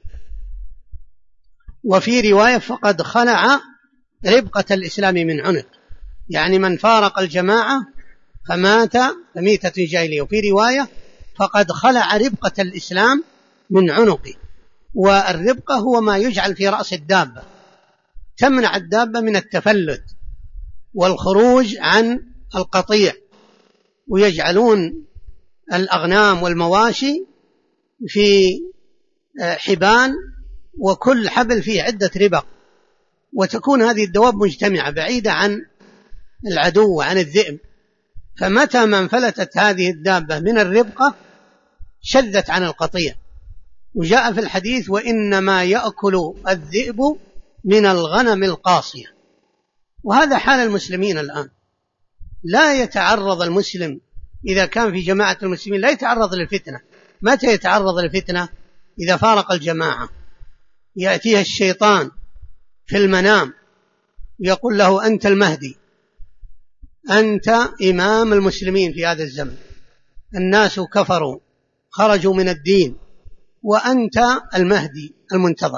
وفي رواية فقد خلع ربقة الإسلام من عنق، يعني من فارق الجماعة فمات فميتة جاهلية. وفي رواية فقد خلع ربقة الإسلام من عنقه. والربقة هو ما يجعل في رأس الدابة، تمنع الدابة من التفلت والخروج عن القطيع، ويجعلون الأغنام والمواشي في حبال، وكل حبل فيه عدة ربق، وتكون هذه الدواب مجتمعة بعيدة عن العدو وعن الذئب. فمتى ما انفلتت هذه الدابة من الربقة شذت عن القطيع. وجاء في الحديث: وإنما يأكل الذئب من الغنم القاصية. وهذا حال المسلمين الآن. لا يتعرض المسلم إذا كان في جماعة المسلمين لا يتعرض للفتنة. متى يتعرض للفتنة؟ إذا فارق الجماعة، يأتيها الشيطان في المنام يقول له: أنت المهدي، أنت إمام المسلمين في هذا الزمن، الناس كفروا خرجوا من الدين، وأنت المهدي المنتظر.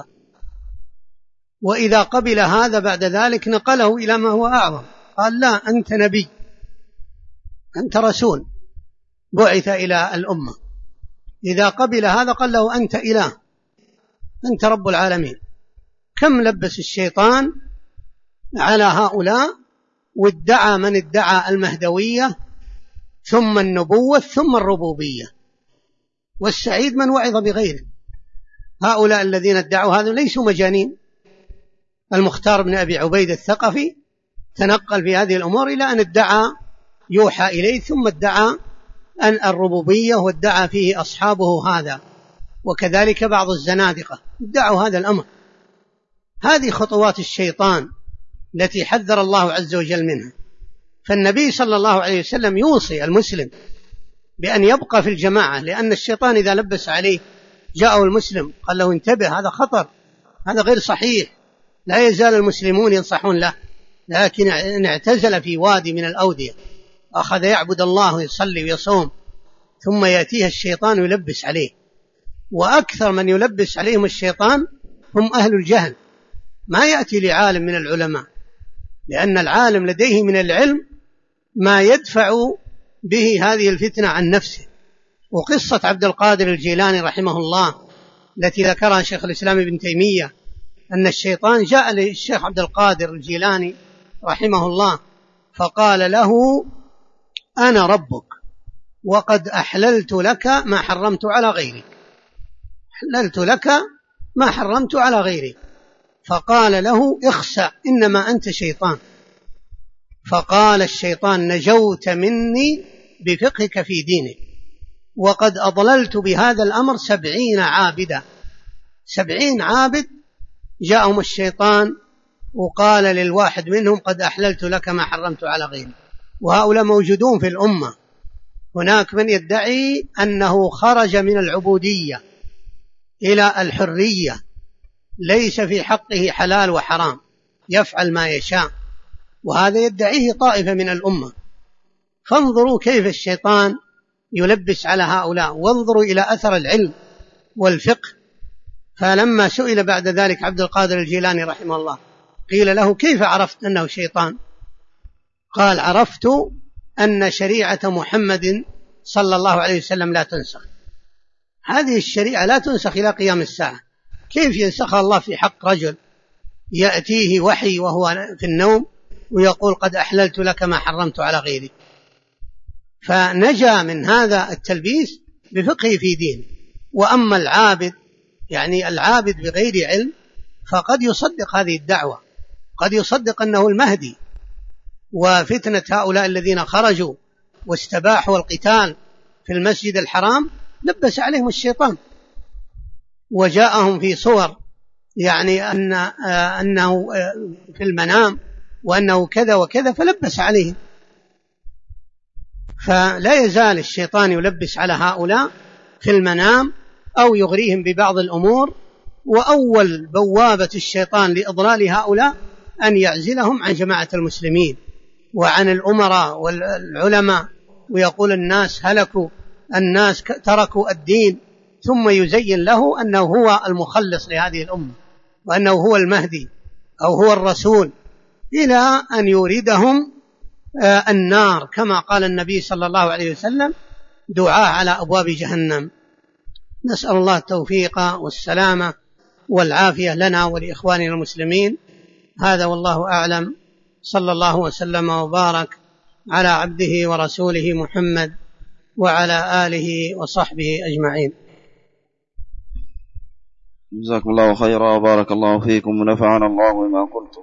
وإذا قبل هذا بعد ذلك نقله إلى ما هو أعظم، قال: لا، أنت نبي، أنت رسول بعث إلى الأمة. إذا قبل هذا قال له: أنت إله، أنت رب العالمين. كم لبس الشيطان على هؤلاء، وادعى من ادعى المهدوية ثم النبوة ثم الربوبية. والسعيد من وعظ بغيره. هؤلاء الذين ادعوا هذا ليسوا مجانين. المختار بن أبي عبيد الثقفي تنقل في هذه الأمور إلى أن ادعى يوحى إليه، ثم ادعى أن الربوبية، وادعى فيه أصحابه هذا. وكذلك بعض الزنادقة ادعوا هذا الأمر. هذه خطوات الشيطان التي حذر الله عز وجل منها. فالنبي صلى الله عليه وسلم يوصي المسلم بأن يبقى في الجماعة، لأن الشيطان إذا لبس عليه جاءه المسلم قال له: انتبه، هذا خطر، هذا غير صحيح. لا يزال المسلمون ينصحون له، لكن إن اعتزل في وادي من الأودية أخذ يعبد الله ويصلي ويصوم، ثم يأتيه الشيطان يلبس عليه. وأكثر من يلبس عليهم الشيطان هم أهل الجهل. ما يأتي لعالم من العلماء، لأن العالم لديه من العلم ما يدفع به هذه الفتنة عن نفسه. وقصة عبد القادر الجيلاني رحمه الله التي ذكرها شيخ الإسلام ابن تيمية، أن الشيطان جاء للشيخ عبد القادر الجيلاني رحمه الله فقال له: أنا ربك وقد أحللت لك ما حرمت على غيرك، حللت لك ما حرمت على غيرك. فقال له: اخسأ، إنما أنت شيطان. فقال الشيطان: نجوت مني بفقهك في دينك، وقد أضللت بهذا الأمر 70 عابدا. 70 عابد جاءهم الشيطان وقال للواحد منهم: قد أحللت لك ما حرمت على غيرك. وهؤلاء موجودون في الأمة. هناك من يدعي أنه خرج من العبودية إلى الحرية، ليس في حقه حلال وحرام، يفعل ما يشاء، وهذا يدعيه طائفة من الأمة. فانظروا كيف الشيطان يلبس على هؤلاء، وانظروا إلى أثر العلم والفقه. فلما سئل بعد ذلك عبد القادر الجيلاني رحمه الله قيل له: كيف عرفت أنه شيطان؟ قال: عرفت أن شريعة محمد صلى الله عليه وسلم لا تنسخ. هذه الشريعة لا تنسخ إلى قيام الساعة. كيف ينسخها الله في حق رجل يأتيه وحي وهو في النوم ويقول: قد أحللت لك ما حرمت على غيري؟ فنجا من هذا التلبيس بفقه في دينه. وأما العابد، يعني العابد بغير علم، فقد يصدق هذه الدعوة، قد يصدق أنه المهدي. وفتنة هؤلاء الذين خرجوا واستباحوا القتال في المسجد الحرام لبس عليهم الشيطان، وجاءهم في صور يعني أنه في المنام وأنه كذا وكذا، فلبس عليهم. فلا يزال الشيطان يلبس على هؤلاء في المنام أو يغريهم ببعض الأمور. وأول بوابة الشيطان لإضلال هؤلاء أن يعزلهم عن جماعة المسلمين وعن الأمراء والعلماء، ويقول: الناس هلكوا، الناس تركوا الدين، ثم يزين له أنه هو المخلص لهذه الأمة وأنه هو المهدي أو هو الرسول، إلى أن يوردهم النار كما قال النبي صلى الله عليه وسلم: دعاء على أبواب جهنم. نسأل الله التوفيق والسلامة والعافية لنا ولإخواننا المسلمين. هذا والله أعلم، صلى الله وسلم وبارك على عبده ورسوله محمد وعلى آله وصحبه أجمعين. جزاكم الله خيرا وبارك الله فيكم ونفعنا الله بما قلتم.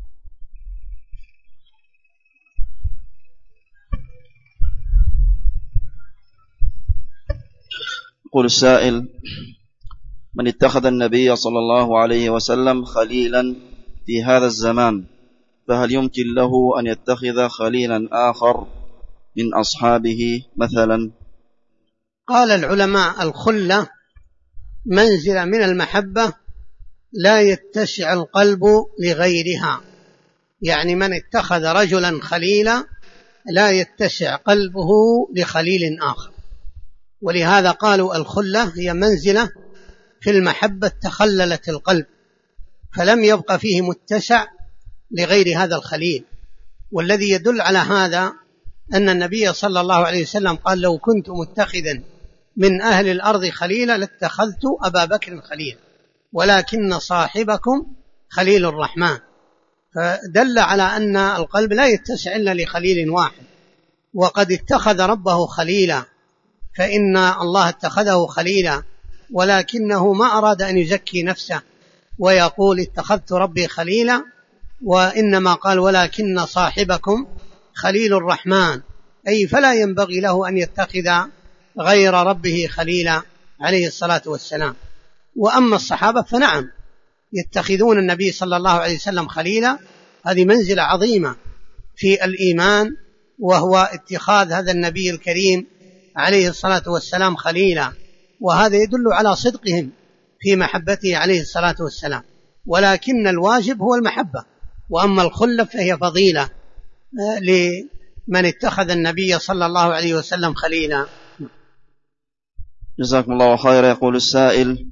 يقول السائل: من اتخذ النبي صلى الله عليه وسلم خليلا في هذا الزمان، فهل يمكن له أن يتخذ خليلا آخر من أصحابه مثلا؟ قال العلماء: الخلة منزلة من المحبة لا يتسع القلب لغيرها، يعني من اتخذ رجلا خليلا لا يتسع قلبه لخليل آخر، ولهذا قالوا الخلة هي منزلة في المحبة تخللت القلب، فلم يبق فيه متسع لغير هذا الخليل. والذي يدل على هذا أن النبي صلى الله عليه وسلم قال: لو كنت متخذا من أهل الأرض خليلا لاتخذت أبا بكر خليلا، ولكن صاحبكم خليل الرحمن. فدل على أن القلب لا يتسع إلا لخليل واحد، وقد اتخذ ربه خليلا، فإن الله اتخذه خليلا، ولكنه ما أراد أن يزكي نفسه ويقول اتخذت ربي خليلا، وإنما قال: ولكن صاحبكم خليل الرحمن، أي فلا ينبغي له أن يتخذ غير ربه خليلا عليه الصلاة والسلام. وأما الصحابة فنعم يتخذون النبي صلى الله عليه وسلم خليلا، هذه منزلة عظيمة في الإيمان، وهو اتخاذ هذا النبي الكريم عليه الصلاة والسلام خليلا، وهذا يدل على صدقهم في محبته عليه الصلاة والسلام. ولكن الواجب هو المحبة، وأما الخلة فهي فضيلة لمن اتخذ النبي صلى الله عليه وسلم خليلا. جزاكم الله خيرا. يقول السائل: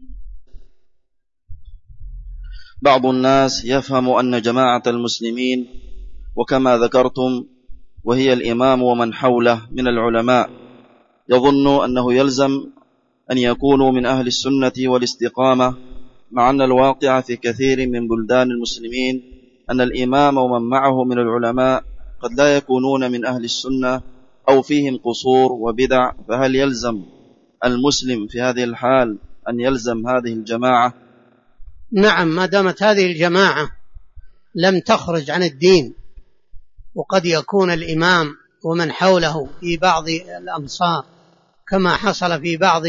بعض الناس يفهم أن جماعة المسلمين وكما ذكرتم وهي الإمام ومن حوله من العلماء يظن أنه يلزم أن يكونوا من أهل السنة والاستقامة، مع أن الواقع في كثير من بلدان المسلمين أن الإمام ومن معه من العلماء قد لا يكونون من أهل السنة أو فيهم قصور وبدع، فهل يلزم المسلم في هذه الحال أن يلزم هذه الجماعة؟ نعم، ما دامت هذه الجماعة لم تخرج عن الدين، وقد يكون الإمام ومن حوله في بعض الأمصار كما حصل في بعض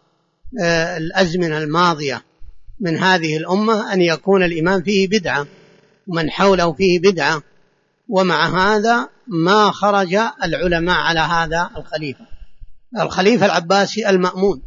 الأزمنة الماضية من هذه الأمة أن يكون الإمام فيه بدعة ومن حوله فيه بدعة، ومع هذا ما خرج العلماء على هذا الخليفة العباسي المأمون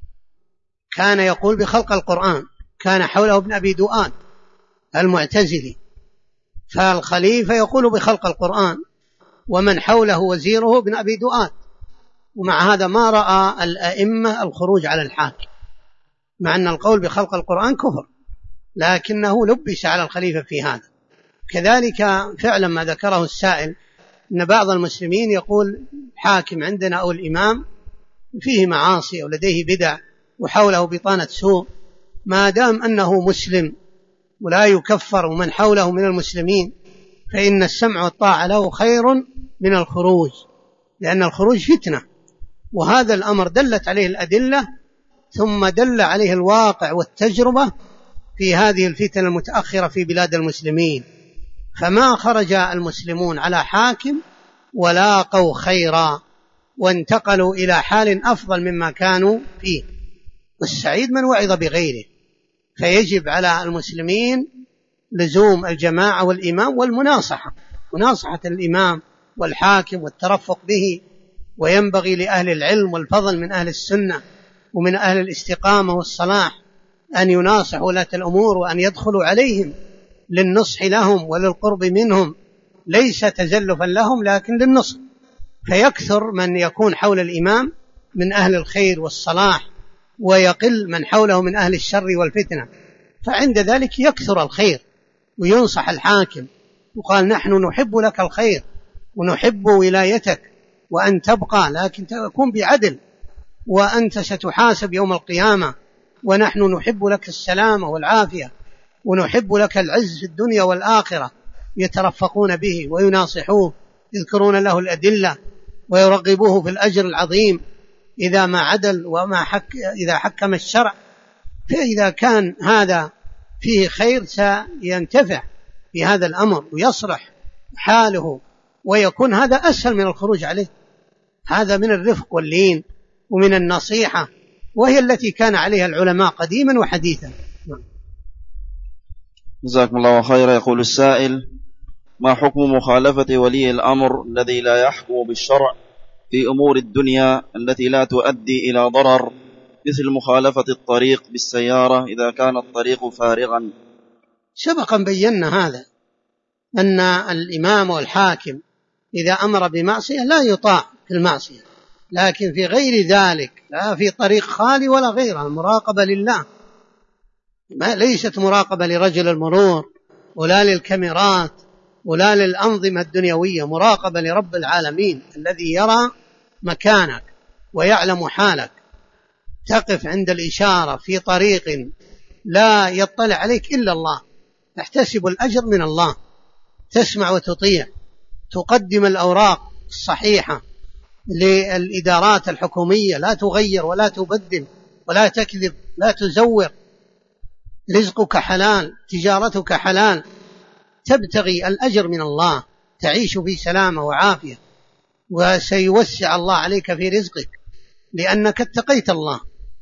كان يقول بخلق القرآن، كان حوله ابن أبي دؤاد المعتزلي، فالخليفة يقول بخلق القرآن ومن حوله وزيره ابن أبي دؤاد، ومع هذا ما رأى الأئمة الخروج على الحاكم، مع أن القول بخلق القرآن كفر، لكنه لبس على الخليفة في هذا. كذلك فعلا ما ذكره السائل أن بعض المسلمين يقول حاكم عندنا أو الإمام فيه معاصي أو لديه بدع وحوله بطانة سوء، ما دام أنه مسلم ولا يكفر ومن حوله من المسلمين فإن السمع والطاعة له خير من الخروج، لأن الخروج فتنة، وهذا الأمر دلت عليه الأدلة ثم دل عليه الواقع والتجربة في هذه الفتن المتأخرة في بلاد المسلمين، فما خرج المسلمون على حاكم ولاقوا خيرا وانتقلوا إلى حال أفضل مما كانوا فيه، والسعيد من وعظ بغيره. فيجب على المسلمين لزوم الجماعة والإمام والمناصحة، مناصحة الإمام والحاكم والترفق به، وينبغي لأهل العلم والفضل من أهل السنة ومن أهل الاستقامة والصلاح أن يناصحوا ولاة الأمور وأن يدخلوا عليهم للنصح لهم وللقرب منهم، ليس تزلفا لهم لكن للنصح، فيكثر من يكون حول الإمام من أهل الخير والصلاح ويقل من حوله من أهل الشر والفتنة، فعند ذلك يكثر الخير وينصح الحاكم، وقال نحن نحب لك الخير ونحب ولايتك وأن تبقى، لكن تكون بعدل، وأنت ستحاسب يوم القيامة، ونحن نحب لك السلامة والعافية ونحب لك العز في الدنيا والآخرة. يترفقون به ويناصحوه، يذكرون له الأدلة ويرغبوه في الأجر العظيم إذا ما عدل إذا حكم الشرع. فإذا كان هذا فيه خير سينتفع بهذا الأمر ويصلح حاله، ويكون هذا أسهل من الخروج عليه. هذا من الرفق واللين ومن النصيحة، وهي التي كان عليها العلماء قديما وحديثا. جزاكم الله خيرا. يقول السائل: ما حكم مخالفة ولي الأمر الذي لا يحكم بالشرع في أمور الدنيا التي لا تؤدي إلى ضرر، مثل مخالفة الطريق بالسيارة إذا كان الطريق فارغا؟ سبقا بينا هذا، أن الإمام والحاكم إذا أمر بمعصية لا يطاع في المعصية، لكن في غير ذلك لا في طريق خالي ولا غيرها، المراقبة لله، ليست مراقبة لرجل المرور ولا للكاميرات ولا للأنظمة الدنيوية، مراقبة لرب العالمين الذي يرى مكانك ويعلم حالك. تقف عند الإشارة في طريق لا يطلع عليك إلا الله، تحتسب الأجر من الله، تسمع وتطيع، تقدم الأوراق الصحيحة للإدارات الحكومية، لا تغير ولا تبدل ولا تكذب، لا تزور. رزقك حلال، تجارتك حلال، تبتغي الأجر من الله، تعيش في سلامة وعافية، وسيوسع الله عليك في رزقك لأنك اتقيت الله.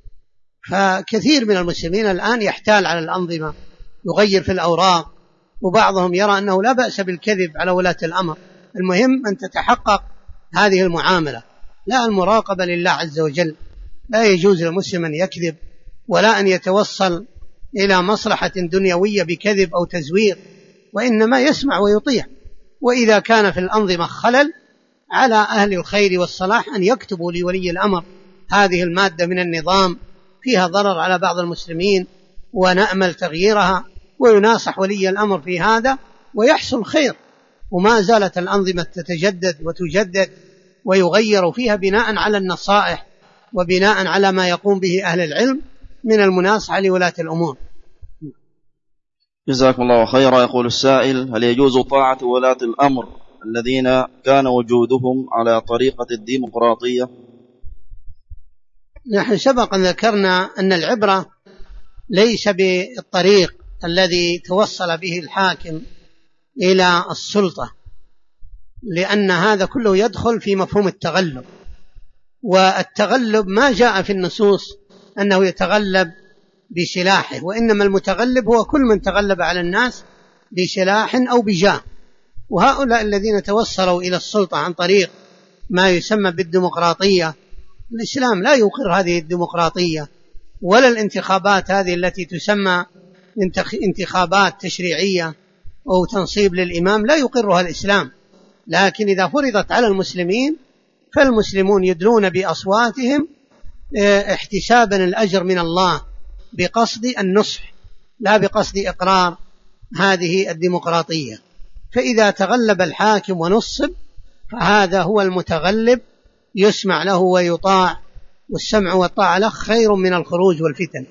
فكثير من المسلمين الآن يحتال على الأنظمة، يغير في الأوراق، وبعضهم يرى أنه لا بأس بالكذب على ولاة الأمر، المهم أن تتحقق هذه المعاملة، لا المراقبة لله عز وجل. لا يجوز للمسلم أن يكذب ولا أن يتوصل إلى مصلحة دنيوية بكذب أو تزوير، وإنما يسمع ويطيع. وإذا كان في الأنظمة خلل، على أهل الخير والصلاح أن يكتبوا لولي الأمر هذه المادة من النظام فيها ضرر على بعض المسلمين ونأمل تغييرها، ويناصح ولي الأمر في هذا ويحصل خير. وما زالت الأنظمة تتجدد وتجدد ويغير فيها بناء على النصائح وبناء على ما يقوم به أهل العلم من المناصحة لولاة الأمور. جزاكم الله خيرا. يقول السائل: هل يجوز طاعة ولاة الأمر الذين كان وجودهم على طريقة الديمقراطية؟ نحن سبق أن ذكرنا أن العبرة ليس بالطريق الذي توصل به الحاكم إلى السلطة، لأن هذا كله يدخل في مفهوم التغلب، والتغلب ما جاء في النصوص أنه يتغلب بسلاحه، وإنما المتغلب هو كل من تغلب على الناس بسلاح أو بجاه. وهؤلاء الذين توصلوا إلى السلطة عن طريق ما يسمى بالديمقراطية، الإسلام لا يقر هذه الديمقراطية ولا الانتخابات هذه التي تسمى انتخابات تشريعية أو تنصيب للإمام، لا يقرها الإسلام. لكن إذا فرضت على المسلمين فالمسلمون يدلون بأصواتهم احتسابا الأجر من الله بقصد النصح لا بقصد إقرار هذه الديمقراطية. فإذا تغلب الحاكم ونصب فهذا هو المتغلب، يسمع له ويطاع، والسمع والطاعة له خير من الخروج والفتن.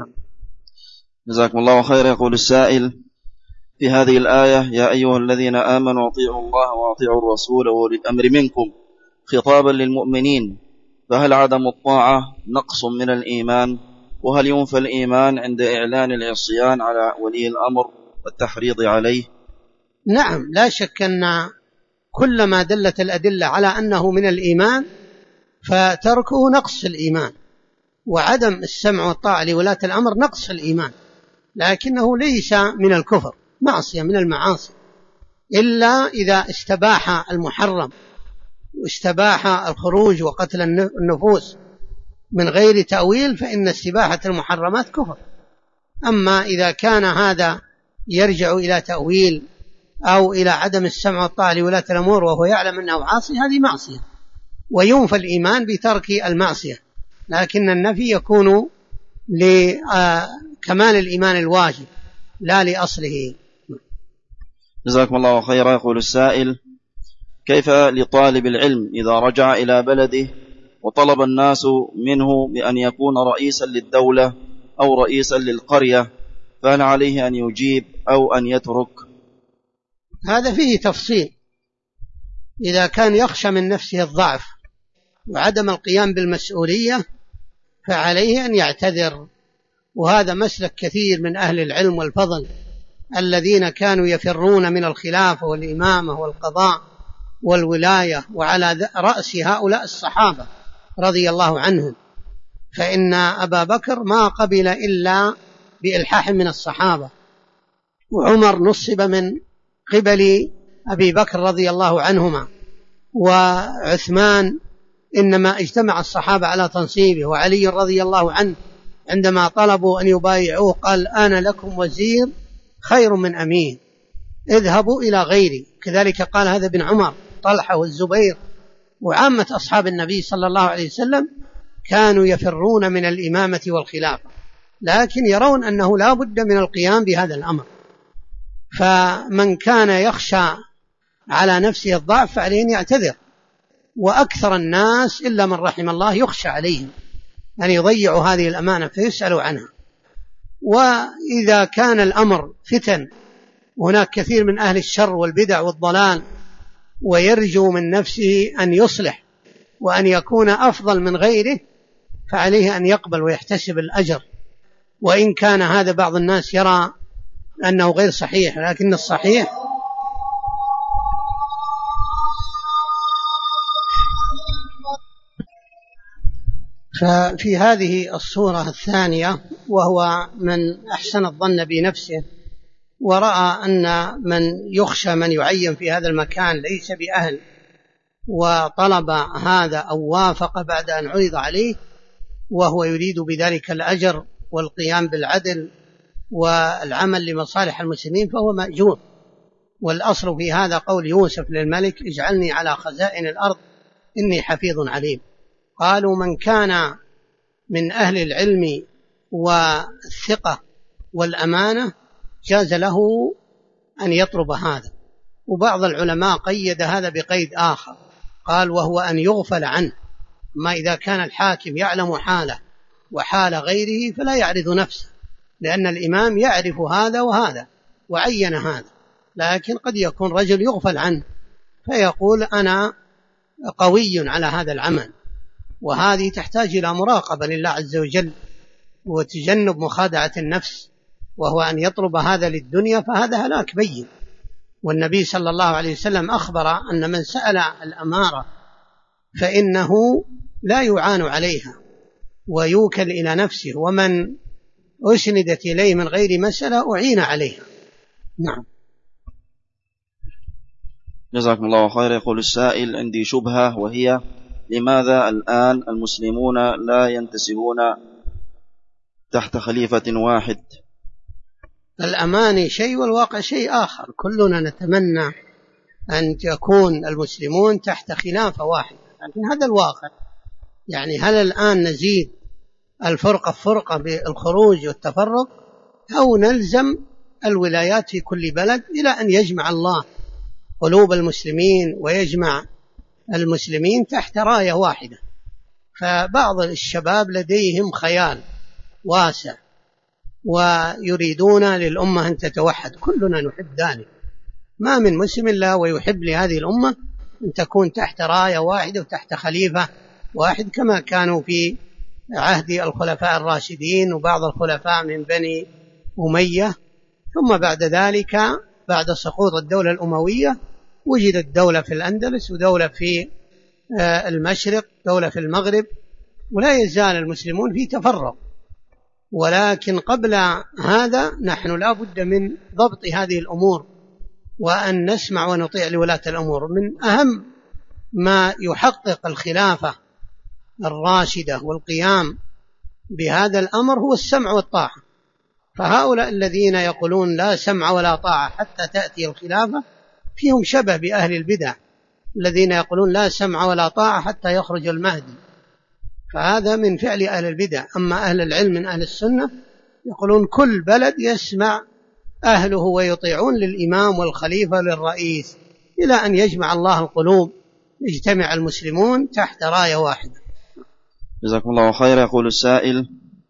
جزاكم الله خيرا. يقول السائل: في هذه الآية: يا أيها الذين آمنوا أطيعوا الله وأطيعوا الرسول وأولي الأمر منكم، خطابا للمؤمنين، فهل عدم الطاعة نقص من الإيمان؟ وهل ينفى الإيمان عند إعلان العصيان على ولي الأمر والتحريض عليه؟ نعم، لا شك أن كلما دلت الأدلة على أنه من الإيمان فتركه نقص الإيمان، وعدم السمع والطاعة لولاة الأمر نقص الإيمان، لكنه ليس من الكفر، معصية من المعاصي، إلا إذا استباح المحرم واستباح الخروج وقتل النفوس من غير تأويل، فإن استباحة المحرمات كفر. أما إذا كان هذا يرجع إلى تأويل أو إلى عدم السمع والطاعة لولاة الأمور وهو يعلم أنه عاصي، هذه معصية، وينفى الإيمان بترك المعصية، لكن النفي يكون لكمال الإيمان الواجب لا لأصله. جزاكم الله خيرا. يقول السائل: كيف لطالب العلم إذا رجع إلى بلده وطلب الناس منه بأن يكون رئيسا للدولة أو رئيسا للقرية، فهل عليه أن يجيب أو أن يترك؟ هذا فيه تفصيل. إذا كان يخشى من نفسه الضعف وعدم القيام بالمسؤولية فعليه أن يعتذر، وهذا مسلك كثير من أهل العلم والفضل الذين كانوا يفرون من الخلافة والإمامة والقضاء والولاية، وعلى رأس هؤلاء الصحابة رضي الله عنهم، فإن أبا بكر ما قبل إلا بإلحاح من الصحابة، وعمر نصب من قبل أبي بكر رضي الله عنهما، وعثمان إنما اجتمع الصحابة على تنصيبه، وعلي رضي الله عنه عندما طلبوا أن يبايعوه قال: أنا لكم وزير خير من أمين، اذهبوا إلى غيري. كذلك قال هذا ابن عمر، طلحة والزبير وعامة أصحاب النبي صلى الله عليه وسلم كانوا يفرون من الإمامة والخلافة، لكن يرون أنه لا بد من القيام بهذا الأمر. فمن كان يخشى على نفسه الضعف فعليه أن يعتذر، وأكثر الناس إلا من رحم الله يخشى عليهم أن يضيعوا هذه الأمانة فيسألوا عنها. وإذا كان الأمر فتن، وهناك كثير من أهل الشر والبدع والضلال ويرجو من نفسه أن يصلح وأن يكون أفضل من غيره، فعليه أن يقبل ويحتسب الأجر، وإن كان هذا بعض الناس يرى أنه غير صحيح، لكن الصحيح ففي هذه الصورة الثانية، وهو من أحسن الظن بنفسه ورأى أن من يخشى من يعين في هذا المكان ليس بأهل، وطلب هذا أو وافق بعد أن عرض عليه وهو يريد بذلك الأجر والقيام بالعدل والعمل لمصالح المسلمين، فهو مأجور. والأصل في هذا قول يوسف للملك: اجعلني على خزائن الأرض إني حفيظ عليم. قالوا من كان من أهل العلم والثقة والأمانة جاز له أن يطلب هذا. وبعض العلماء قيد هذا بقيد آخر، قال: وهو أن يغفل عنه. ما إذا كان الحاكم يعلم حاله وحال غيره فلا يعرض نفسه، لأن الإمام يعرف هذا وهذا وعين هذا، لكن قد يكون رجل يغفل عنه فيقول: أنا قوي على هذا العمل. وهذه تحتاج إلى مراقبة لله عز وجل وتجنب مخادعة النفس، وهو أن يطلب هذا للدنيا فهذا هلاك بين. والنبي صلى الله عليه وسلم أخبر أن من سأل الأمارة فإنه لا يعان عليها ويوكل إلى نفسه، ومن أسندت إليه من غير مسألة أعين عليها. نعم. جزاكم الله خير. يقول السائل: عندي شبهة، وهي: لماذا الآن المسلمون لا ينتسبون تحت خليفة واحد؟ الأماني شيء والواقع شيء آخر. كلنا نتمنى أن يكون المسلمون تحت خلافة واحدة، لكن هذا الواقع. يعني هل الآن نزيد الفرقة بالخروج والتفرق، أو نلزم الولايات في كل بلد إلى أن يجمع الله قلوب المسلمين ويجمع المسلمين تحت راية واحدة؟ فبعض الشباب لديهم خيال واسع ويريدون للأمة أن تتوحد. كلنا نحب ذلك، ما من مسلم إلا ويحب لهذه الأمة أن تكون تحت راية واحدة وتحت خليفة واحد، كما كانوا في عهد الخلفاء الراشدين وبعض الخلفاء من بني أمية. ثم بعد ذلك بعد سقوط الدولة الأموية وجدت دولة في الأندلس ودولة في المشرق، دولة في المغرب، ولا يزال المسلمون في تفرق. ولكن قبل هذا نحن لا بد من ضبط هذه الأمور وأن نسمع ونطيع لولاة الأمور. من أهم ما يحقق الخلافة الراشدة والقيام بهذا الأمر هو السمع والطاعة. فهؤلاء الذين يقولون لا سمع ولا طاعة حتى تأتي الخلافة فيهم شبه بأهل البدع الذين يقولون لا سمع ولا طاعة حتى يخرج المهدي. فهذا من فعل أهل البدع. أما أهل العلم من أهل السنة يقولون كل بلد يسمع أهله ويطيعون للإمام والخليفة للرئيس إلى أن يجمع الله القلوب، يجتمع المسلمون تحت راية واحدة. جزاكم الله خير. يقول السائل: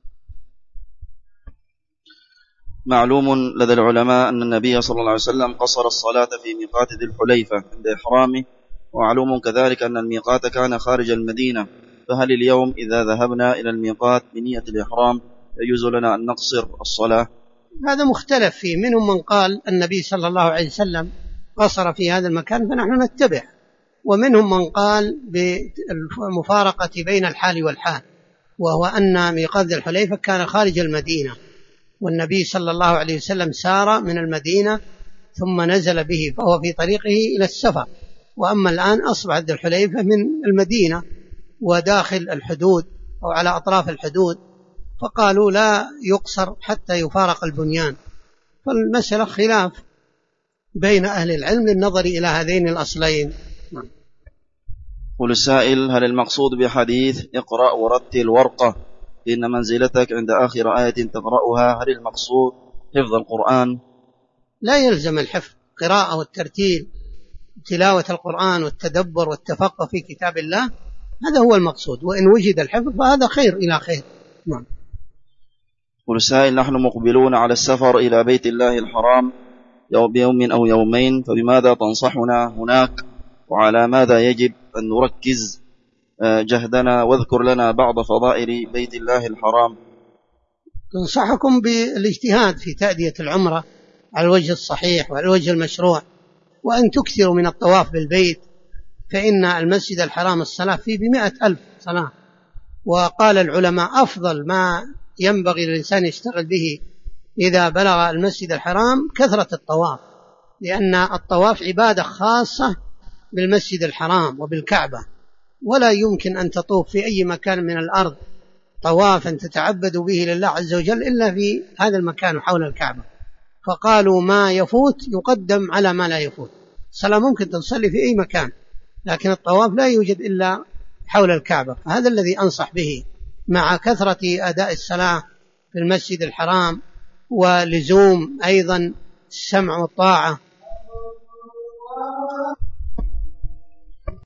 معلوم لدى العلماء أن النبي صلى الله عليه وسلم قصر الصلاة في ميقات ذي الحليفة عند إحرامه، ومعلوم كذلك أن الميقات كان خارج المدينة، فهل اليوم إذا ذهبنا إلى الميقات بنية الإحرام يجوز لنا أن نقصر الصلاة؟ هذا مختلف فيه، منهم من قال النبي صلى الله عليه وسلم قصر في هذا المكان فنحن نتبع، ومنهم من قال بالمفارقة بين الحال والحال، وهو أن ميقات ذي الحليفة كان خارج المدينة، والنبي صلى الله عليه وسلم سار من المدينة ثم نزل به فهو في طريقه إلى السفر. وأما الآن أصبح ذي الحليفة من المدينة وداخل الحدود أو على أطراف الحدود، فقالوا لا يقصر حتى يفارق البنيان. فالمسألة خلاف بين أهل العلم للنظر إلى هذين الأصلين. قل السائل: هل المقصود بحديث اقرأ ورتل ورقة إن منزلتك عند آخر آية تقرأها، هل المقصود حفظ القرآن؟ لا يلزم الحفظ، قراءة والترتيل، تلاوة القرآن والتدبر والتفقه في كتاب الله، هذا هو المقصود، وإن وجد الحفظ فهذا خير إلى خير. نعم. قل السائل: نحن مقبلون على السفر إلى بيت الله الحرام بيوم أو يومين، فبماذا تنصحنا هناك، وعلى ماذا يجب أن نركز جهدنا، واذكر لنا بعض فضائل بيت الله الحرام. تنصحكم بالاجتهاد في تأدية العمرة على الوجه الصحيح وعلى الوجه المشروع، وأن تكثروا من الطواف بالبيت، فإن المسجد الحرام الصلاة فيه 100,000 صلاة. وقال العلماء أفضل ما ينبغي للإنسان يشتغل به إذا بلغ المسجد الحرام كثرة الطواف، لأن الطواف عبادة خاصة بالمسجد الحرام وبالكعبة، ولا يمكن أن تطوف في أي مكان من الأرض طوافا تتعبد به لله عز وجل إلا في هذا المكان حول الكعبة. فقالوا ما يفوت يقدم على ما لا يفوت. الصلاة ممكن تصلي في أي مكان، لكن الطواف لا يوجد إلا حول الكعبة، فهذا الذي أنصح به، مع كثرة أداء الصلاة في المسجد الحرام، ولزوم أيضا السمع والطاعة